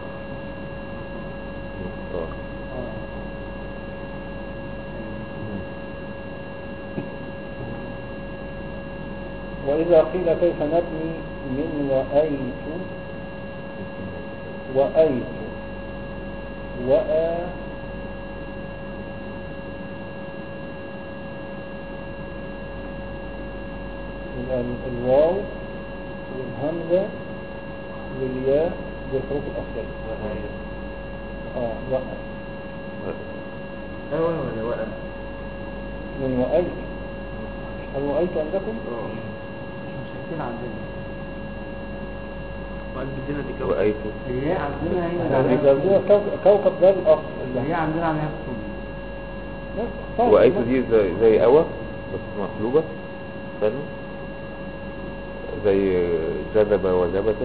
وإذا قيل كيف نبني من وأيت الواو والهمزة والياء دي الحروف الأصلية. وأ ولا وقت من وأيت. هل وأيت عندكم؟ مش مشكلة عندنا. وقلب الدنيا دي كوكب. وأيته هي عندنا يعني هنا كوكب ده الأصل هي عندنا عليها الصوم. وأيته دي زي أوى بس مقلوبة فاهم زي جذب وجبت.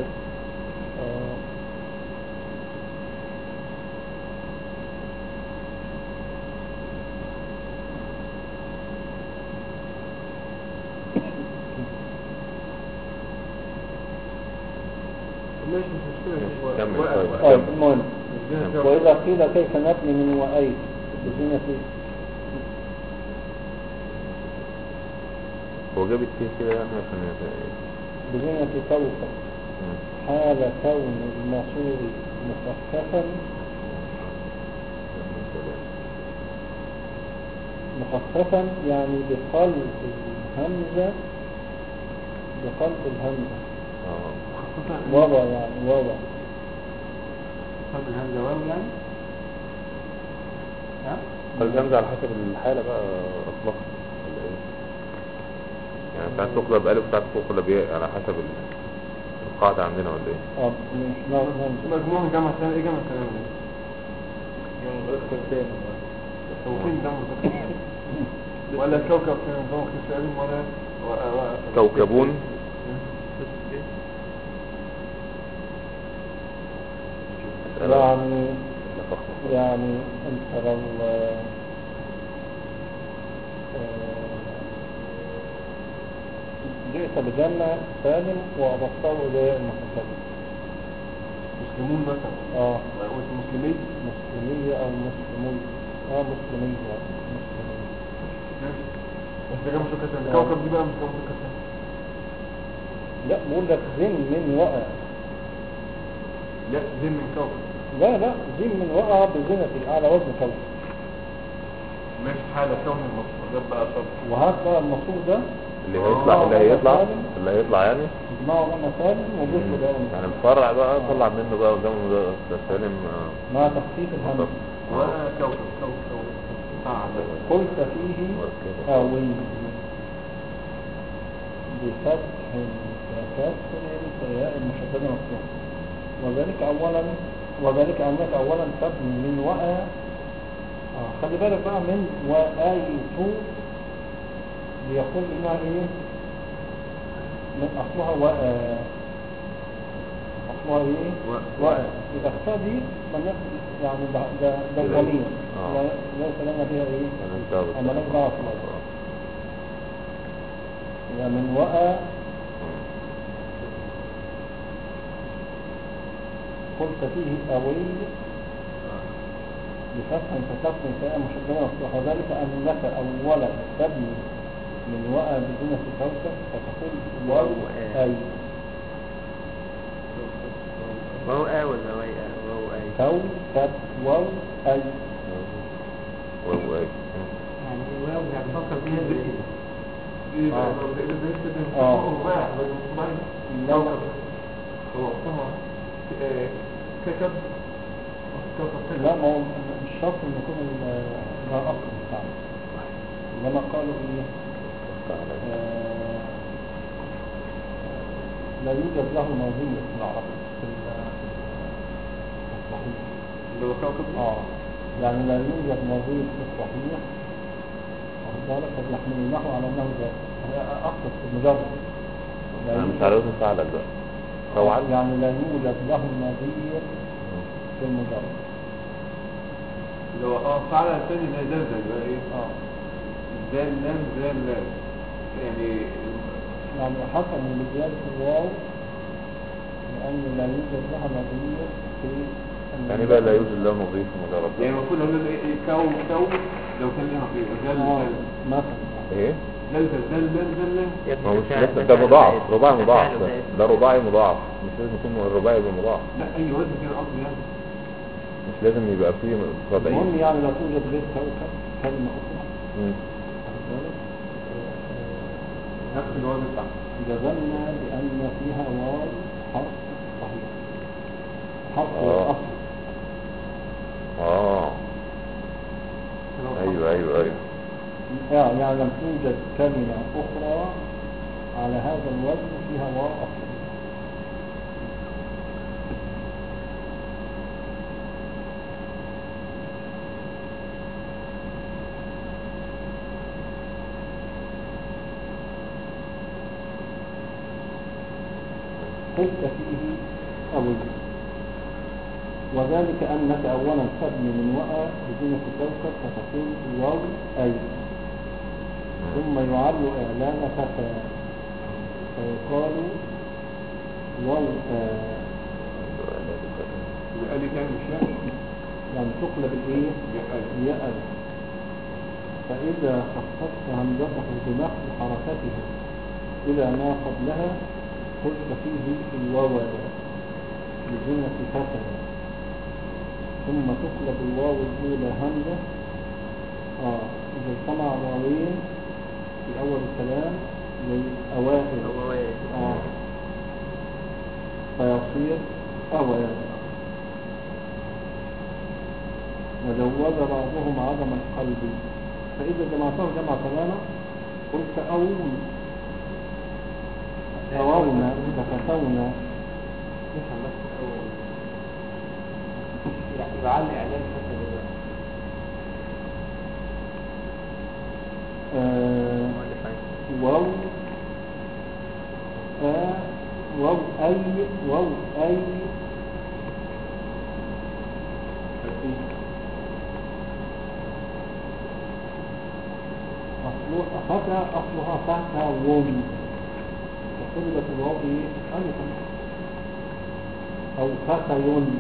ماشي مش مشكلة. كمل طيب طيب كمل. المهم وإذا قيل كيف نبني من وأيت بزينة هو جاب التين كده يعني عشان بزينة كوكب حال كون المصور مخففا يعني بقلب الهمزة واوا يعني واوا قلب الهمزة واو يعني ها؟ قلب الهمزة على حسب الحالة بقى أطلق ولا إيه؟ يعني ساعات تقلب ألف ساعات تقلب ياء على حسب القاعدة عندنا ولا إيه؟ مجموع جمع سنة إيه جمع سنة هو فين ده مذكر ولا كوكب في نظام خسائر ولا كوكبون يعني انت لو جئت بجمع سالم وأضفته إلى المحكمة مسلمون مثلا مسلمين مسلمية أو مسلمون مسلمية بس ده جمع شكسان الكوكب دي بقى مش جمع شكسان لا بقول لك زين من وقع لا زين من كوكب لا زين من وقع بزينة على وزن كوكب ماشي حالة كون المصور ده بقى صدق وهات بقى المصور ده اللي هيطلع يعني اجمعه غنى سالم وضيفه ده يعني مفرع بقى طلع منه بقى قدامه ده سالم مع تخفيف الهمز وكوكب قلت فيه أوي بفتح وكسر فياء المشددة مفتوحة وذلك أنك أولا تبني من وأ خلي بالك بقى من وآيت بيقول إنها إيه من أصلها أصلها إيه وأ إذا اختدي من يعني ده الضمير ليس لنا فيها إيه أما نقرأ أصلها إذا من وأ قلت فيه أوي بفتح فتقني فيها مشددة مفتوحة وذلك أنك أولا تبني من وأ بدون كوكب فتقول واو أي واو أي ولا واي أي واو أي كوكب واو أي واو أي يعني واو يعني فكر فيها زي كتب لا ما هو مش شرط ان يكون ده اصل بتاعنا انما قالوا ايه لا يوجد له نظير في العربي في الصحيح اللي هو كوكب يعني لا يوجد نظير في الصحيح أخبارك قد يحملونه على أنه ذات أقصد المجرد أنا مش عارف نفعلك بقى طبعا يعني لا يوجد له نظير في المجرد لو فعلا الثاني لا زلزل بقى ايه زال لام يعني حصل من بزيادة الواو لأن لا يوجد لها نظير في يعني بقى لا يوجد له نظير في المجرد يعني المفروض لو ايه كو لو كان لها نظير زلزل مثلا ايه زلزل ما هو مش لسه ده مضاعف رباعي مضاعف ده رباعي مضاعف مش لازم يكون الرباعي يبقى مضاعف لا اي وزن كده قصدي يعني مش لازم يبقى فيه رباعي المهم يعني لا توجد غير كوكب كلمة أخرى نفس الوزن بتاعها جزمنا بأن فيها واو حرف صحيح حرف الأصل ايوه يعني لم توجد كلمة أخرى على هذا الوزن فيها واو أصل قلت فيه أوي، وذلك أنك أولا تبني من وأى بزينة كوكب فتقول واو أي، ثم يعل إعلان فتى فيقال واو يبقى لي تاني مش يعني يعني تقلب الإيه؟ ياء. فإذا خصصت همزته بنقل حركتها إلى ما قبلها قلت فيه الواو لزينة فتى، ثم تقلب الواو الأولى همزة إذا اجتمع واوين في أول الكلام زي أوائل فيصير أوائل. وجوز بعضهم عدم القلب، فإذا جمعته جمع تماما قلت أوونا تفتونا نفهم بس الأول يعني يعلي إعلان فتى دلوقتي واو واو أي أصلها فتى وم، فقلبت الواو ألفا، أو فتيون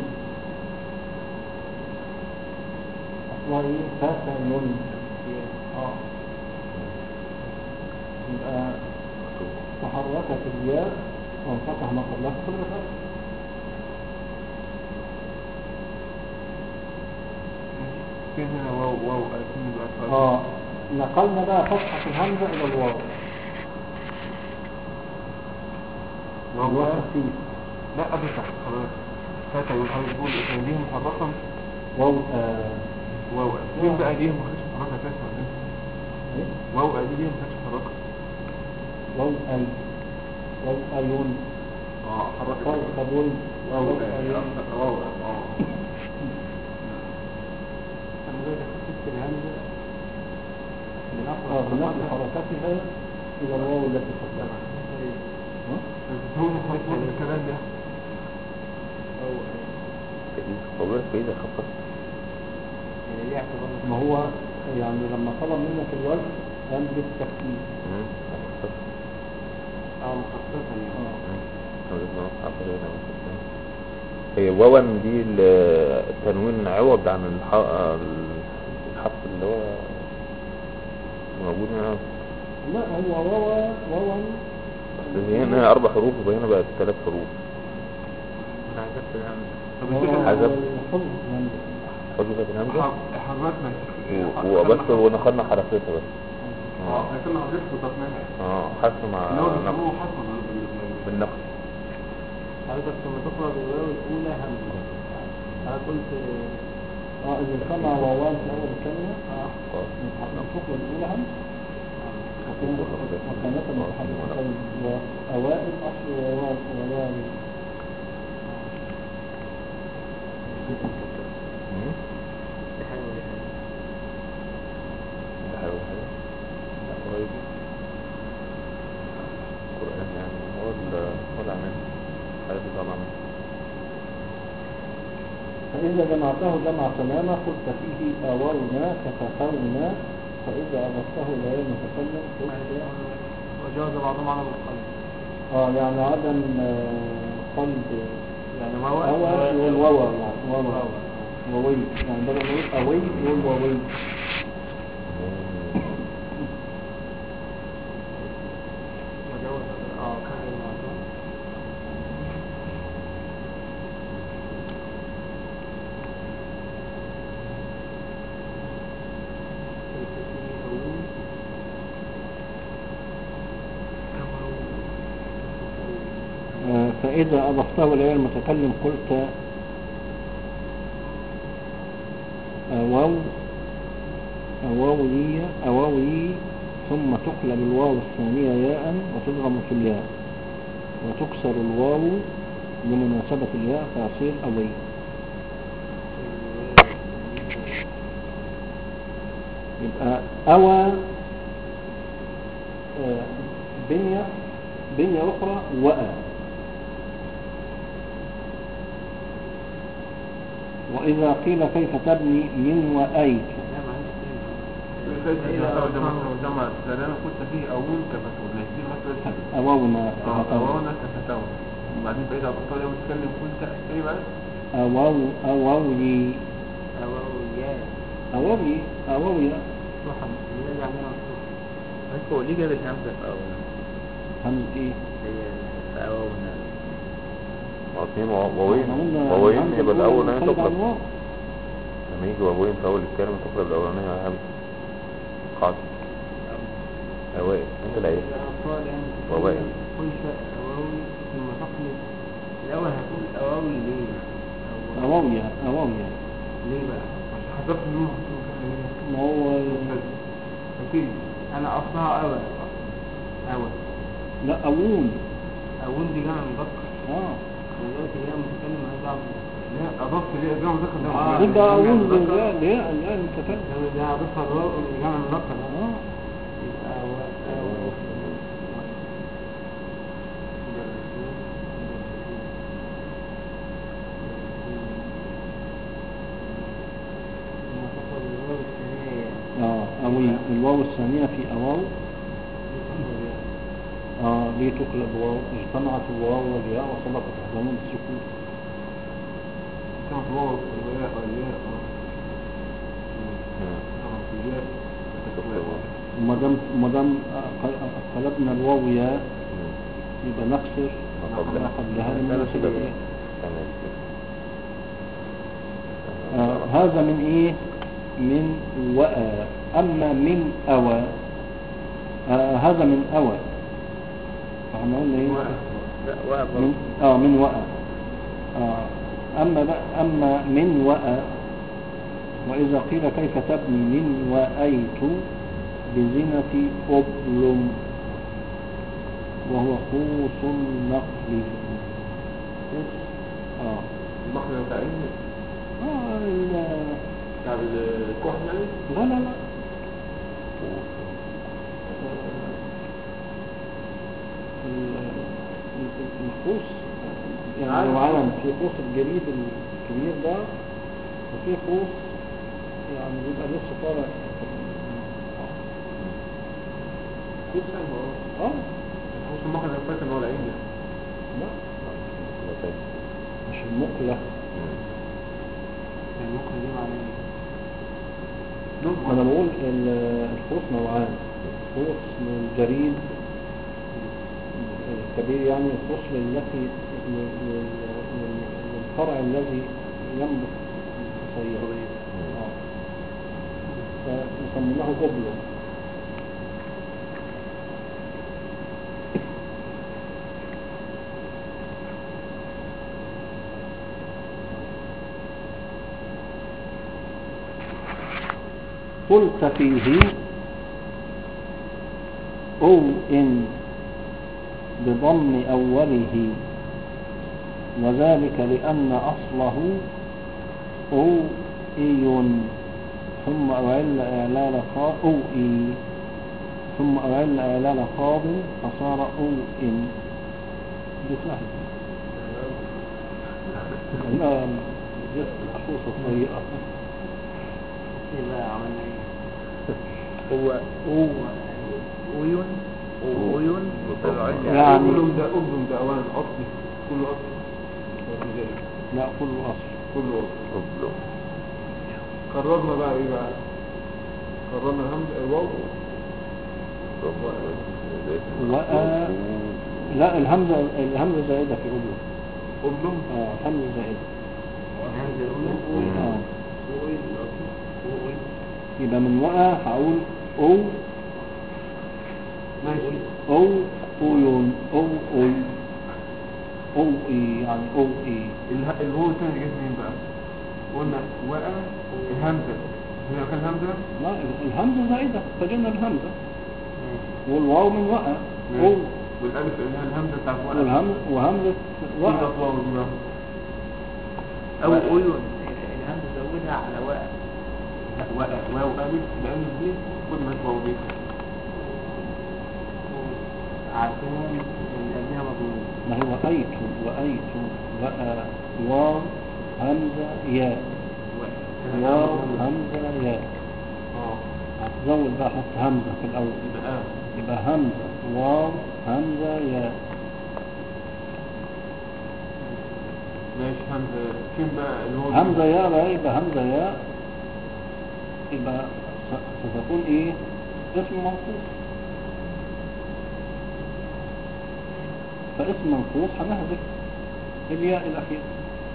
أصلها فتيون يبقى تحركت الياء وانفتح ما قبلها فقلبت ألفا. فين هنا واو فين بقى نقلنا بقى فتحة الهمزة إلى الواو. واو خفيف. لا قبل تحت خلاص فتى يقول ايديهم محركة واو فين بقى ايديهم ما كانتش محركة اساسا ولا ايه؟ واو ايديهم ما كانتش محركة واو أيون حركة قبول واو الهمزة بنقل حركتها إلى الواو التي قبلها. الكلام ده فإذا خفت يعني ليه اعتبار ما هو يعني لما طلب منك الوزن قام بالتخفيف. مخصصا يعني هي واوا دي التنوين عوض عن الحرف اللي هو موجود هنا. لا هو واوا هي هنا 4 حروف وهنا بقت 3 حروف. حذف حذفت الهمزة وبس ونخلنا حركتها بس. لكن حضرتك بتطمئن حرف مع بيسموه حرف بالنقل. حضرتك لما تقرأ الواو الأولى همزة أنا قلت إذا سمع واوان في أول الكلمة تقلب الأولى همزة وكانت المتحركتين وأوائل أصل وواوان. دي حاجة ودي حاجة لا قريب القرآن يعني هو طلع منه حاجة طلع منه. فإذا جمعته جمع تماما قلت فيه أوونا كفتونا، فإذا أضفته إلى المتكلم قلت وجاوز بعضهم على القلب يعني عدم قلب يعني يقول واوا يعني واوي يعني بدل ما يقول أوي يقول واوي. وجاوز كان المعصوم فإذا أضفته إلى المتكلم قلت أواوي ثم تقلب الواو الثانية ياء وتضغم في الياء وتكسر الواو لمناسبة الياء فيصير أوي. يبقى أوى بنية أخرى وأ وإذا قيل كيف تبني من وأيت لا معلش جمع السلام كنت فيه أول كفتون لكن مثلا أوونا أوانا كفتون وبعدين بقيت على الطالب وتتكلم كنت إيه بقى؟ أووي أوويات أووي مفتوحة الذي عندنا مفتوحة بس هو ليه جاب الهمزة في أول همز إيه؟ هي في أولنا اثنين إحنا واوين قلنا واوين الهمز يبقى الاولانية منقلب عن تقلب الواو. لما يجي واوين في اول الكلمة تقلب الاولانية همزة قاعدة اوائل انت العيش الأطفال يعني ووائل. كل شيء أواوي ثم تقلب الأول هتقول أواوي ليه؟ أووية ليه بقى؟ عشان حضرت النوم ما هو أكيد أنا أصلها أول أول لا أوون أول دي جمع مذكر دلوقتي هي متكلم عايز أعمل لا أضفت ليه جمع دخل يبقى أوون ليه المتكلم ده أضفها الواو جمع مذكر أوي الواو الثانية في أواو ليه تقلب واو اجتمعت الواو والياء وسبقت إحداهما بالسكون كانت واو والياء وما دام قلبنا الواو ياء يبقى نكسر ما قبلها لمناسبة إيه؟ هذا من إيه؟ من وأ. أما من أوى هذا من أوى فاحنا قلنا إيه؟ من وأ. أما من وأ وإذا قيل كيف تبني من وأيت بزنة أبلم وهو قوس النقل المخرج بتاع بتاع الكحل يعني؟ لا القوس يعني نوعان في قوس الجريد الكبير ده وفي قوس يعني بيبقى لسه طالع قوس سهل قوس المخرج اللي فاكر ان هو العين ده لا مش المقلة المخرج دي معناه انا بقول القوس نوعان قوس الجريد الكبير يعني القوس للفرع الذي ينبت صغير فيسمونه قبله قلت فيه أو إن بضم أوله وذلك لأن أصله أو إي ثم أعل إعلال أو إي ثم أعل إعلال خاض فصار أو إن بسهل أنا جست الحوصة الطريقة ايه بقى عملنا ايه هو أويون يعني أبلم ده أولا أصلي كله أصلي لا كله أصل كله أصلي قررنا بقى إيه بقى قررنا الواو لا الهمزة زائدة في أبلم همزة زائدة الهمزة الأولى يبقى من وقع هقول أو ماشي أويون أو إي يعني أو إي الواو الثاني جت مين بقى قلنا وقع الهمزة هي كان همزة لا الهمزة زائدة فجينا الهمزة والواو من وقع أو والألف الهمزة بتاعت وقع وهمزة وقع الواو دي بقى أو أويون الهمزة زودها على وقع واو ألف لأن دي كل ما تواو بيه عشان اللي قبلها مضمون ما هو وأيت وأ واو همزة ياء واو همزة ياء. هتزود بقى حط همزة في الأول يبقى همزة واو همزة ياء. ماشي همزة فين بقى اللي هو همزة ياء بقى يبقى همزة ياء يبقى ستكون ايه اسم منصوص. فاسم منصوص هنحذف الياء الأخيرة.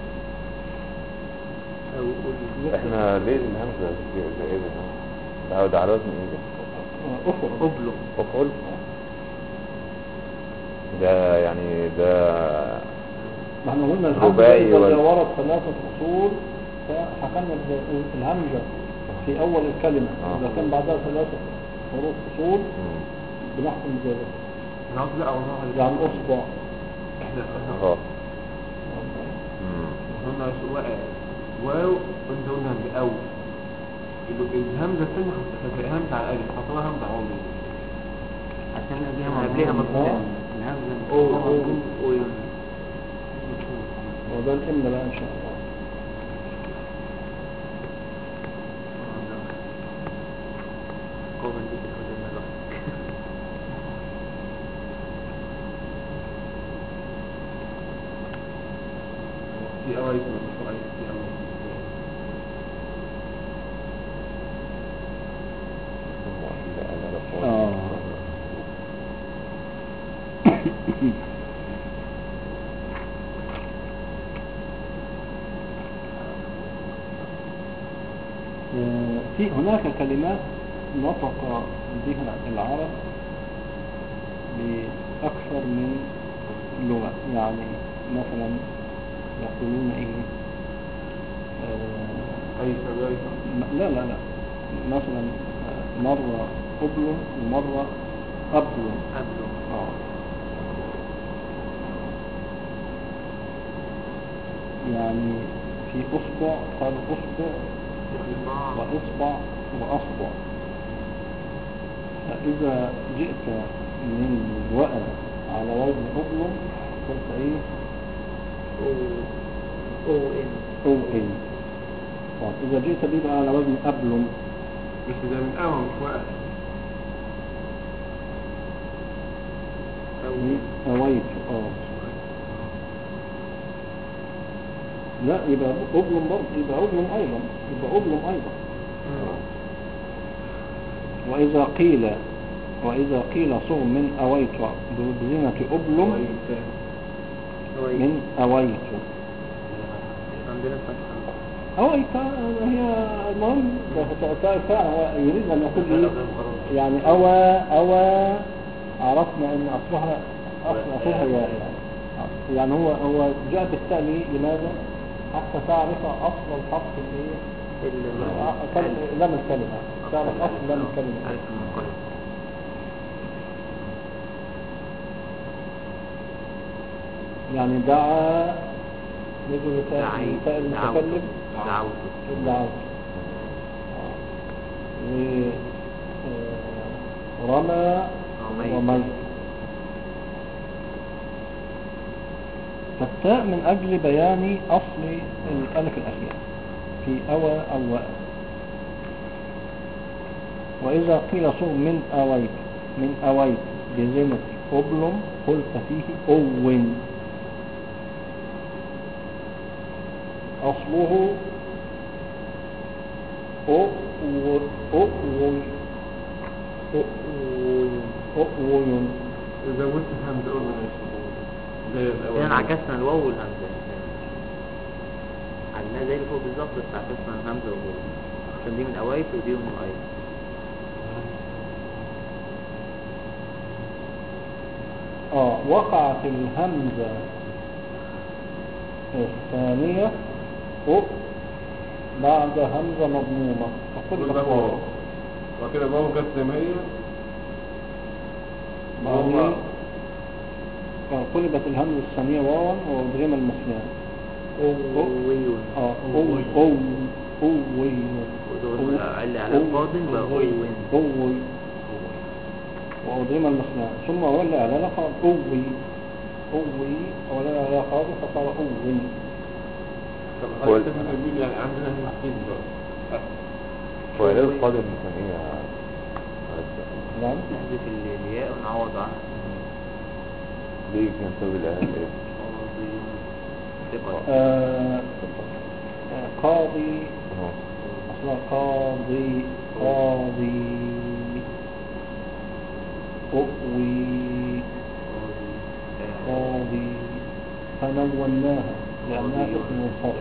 احنا ليه الهمزة زائدة؟ ده على وزن ايه ده؟ افعل. ده يعني ده ما احنا قلنا الهمزة رباعي إذا ولا ورد 3 أصول فحكمنا الهمزة في أول الكلمة إذا كان بعدها 3 حروف أصول بنحكم بذلك. العقل او يعني أصبع احنا اه قلنا واو وانت قلنا بأو الهمزة الثانية هتلاقي همزة على الألف حطوها همزة على الألف عشان قبلها مضمون الهمزة وده الإمن بقى إن شاء الله. في أوايك مش رأيك في أوايك في هناك كلمات نطق بها العرب بأكثر من لغة. يعني مثلا يقولون ايه لا مثلا مرة قبل ومرة قبل. يعني في أصبع قال أصبع وإصبع وأصبع. فإذا جئت من وقع على وزن أبلم قلت إيه أو إن. إذا جئت بيه على وزن أبلم بس ده من أول مش وقع أويت لا يبقى أبلم برضه يبقى أبلم أيضا وإذا قيل صغ من أويت بزينة أبلم من أويت أويت هي المهم هو يريد أن يقول لي يعني أوى عرفنا أن أصلها يعني هو جاء بالتالي لماذا حتى تعرف أصل الحرف لم الكلمة تعرف أصل لم الكلمة. يعني دعا نقول مثال المتكلم دعوت ورمى رميت. فالتاء من أجل بيان أصل الألف الأخير في أوى أو وأ. وإذا قيل صغ من أويت بزينة أبلم قلت فيه أوين. أصله أؤوي. زودت همزة أول زي الأول يعني عكسنا الواو والهمزة عندنا زي اللي فوق بالظبط بس عكسنا الهمزة والواو عشان دي من أوايت ودي من أوايت. وقعت الهمزة الثانية بعد همزة مضمومة فقل بخوار وكده بقى جت زي ما هي بعدين قلبت الهمزة الثانية واوا وأدغم المثنان أوويون أوويون على الفاضل بقى أووي وأدغم المثنان ثم ولى على لقاء أووي ولى على لقاء فصار أووي. طب يعني عندنا هنا حين بقى هو الإله القادم كان ايه يا معلش؟ نعم. نحذف الياء ونعوض عنها ليه كان سبب الإله ايه؟ ثقة. قاضي اه أصلا قاضي أؤوي قاضي فنوناها لأنها اسم منصرف.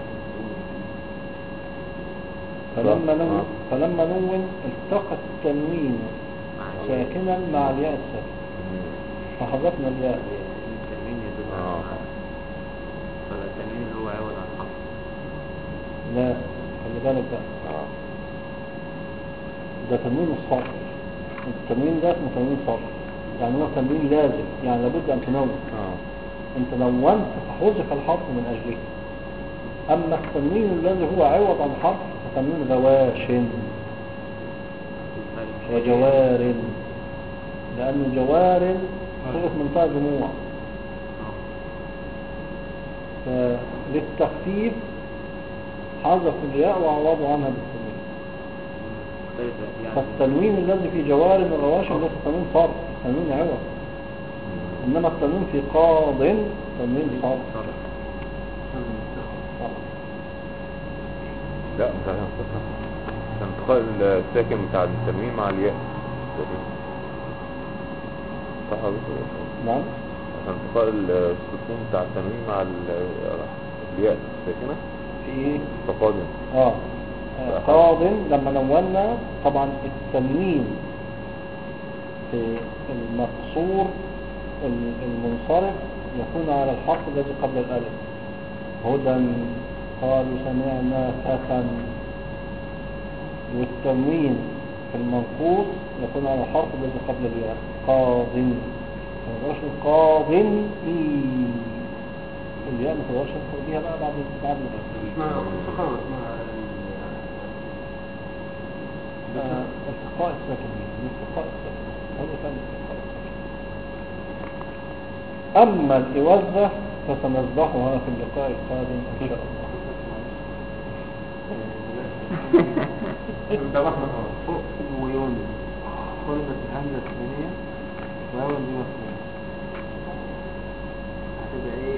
فلما نون التقى التنوين ساكنا مع الياء الساكنة فحذفنا الياء. التنوين يدل على فالتنوين اللي هو عوض عن حرف. لا خلي بالك بقى، ده تنوين الصرف. التنوين ده اسمه تنوين صرف، يعني هو تنوين لازم، يعني لابد أن تنون. انت نونت فحذف الحرف من أجله. أما التنوين الذي هو عوض عن حرف فتنوين غواش وجوار، لأن جوار صيغة منتهى جموع، فللتخفيف حذف الياء وعوضوا عنها بالتنوين. فالتنوين الذي في جوار وغواش ليس تنوين صرف، تنوين عوض. إنما التنوين في قاض تنوين صرف. لا مش عشان صفحة، عشان انتقال الساكن بتاع التنوين مع الياء صح ولا لا؟ نعم. عشان انتقال السكون بتاع التنوين مع الياء الساكنة في تقادم. قاض لما نونا طبعا التنوين في المقصور المنصرف يكون على الحرف الذي قبل الألف. هدى قالوا سمعنا فتى. والتنوين في المنقوص يكون على الحرف الذي قبل الياء قاض. ما تقدرش قاض الياء، ما تقدرش تدخل بيها بقى بعد اسمها سخرة، اسمها التقاء الساكنين. التقاء الساكنين هذا كان التقاء الساكنين. أما الإوزة فسنذبحها في اللقاء القادم إن شاء الله. انت رحمة فوق ويون قلبة الهمزة الثانية وأول دي مفهوم هتبقى ايه؟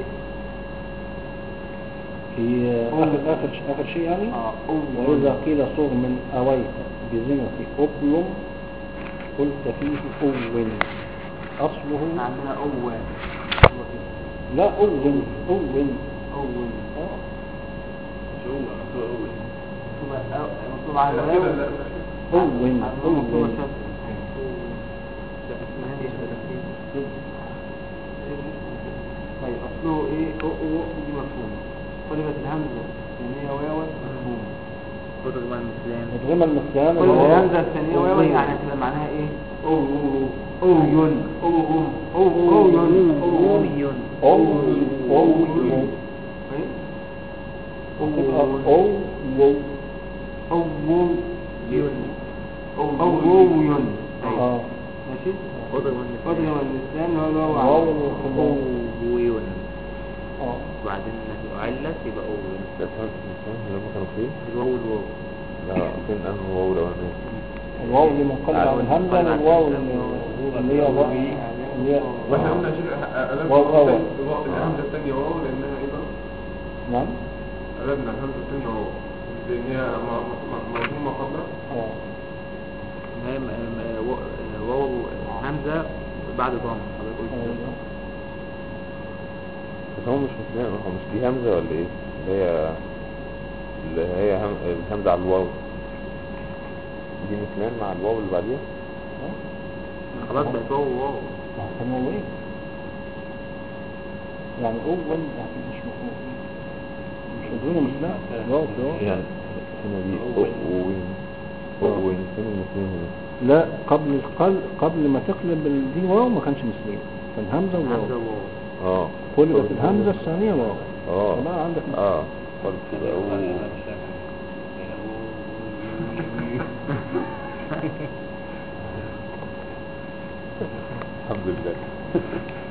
في آخر شيء يعني. وإذا قيل صغ من أويت بزنة أبلم قلت فيه أول أصله عندنا أول لا أول مطلوب على الواو أول طيب أصله ايه؟ أو دي مفهوم قلبة الهمزة الثانية واوا مفهوم مدغم المسلم قلبة الهمزة الثانية واوا يعني هتبقى معناها ايه؟ أويون ماشي. قدر الإسلام هو أويون وبعدين علت يبقى أويون. لما كانوا فين؟ الواو لا فين أنه واو لو الواو اللي منقلب عن الهمزة والواو اللي هي واحنا قلنا عشان الهمزة الثانية واو لأنها ايه بقى؟ نعم قلبنا الهمزة الثانية واو لأن هي مضمومة قبلها. واو همزة بعد ضم حضرتك قلت بس هو مش مثلين، هو مش دي همزة ولا ايه؟ اللي هي الهمزة على الواو دي مثلين مع الواو اللي بعديها. خلاص بقت واو هو ايه يعني أول مش مفهوم مش مدونه مثلا واو يعني هنا دي أوين فين المثلين هنا؟ لا قبل ما تقلب دي واو ما كانش مثلين، كان همزة وواو. قلبت الهمزة الثانية واو. طبعا عندك قلت كده الحمد لله.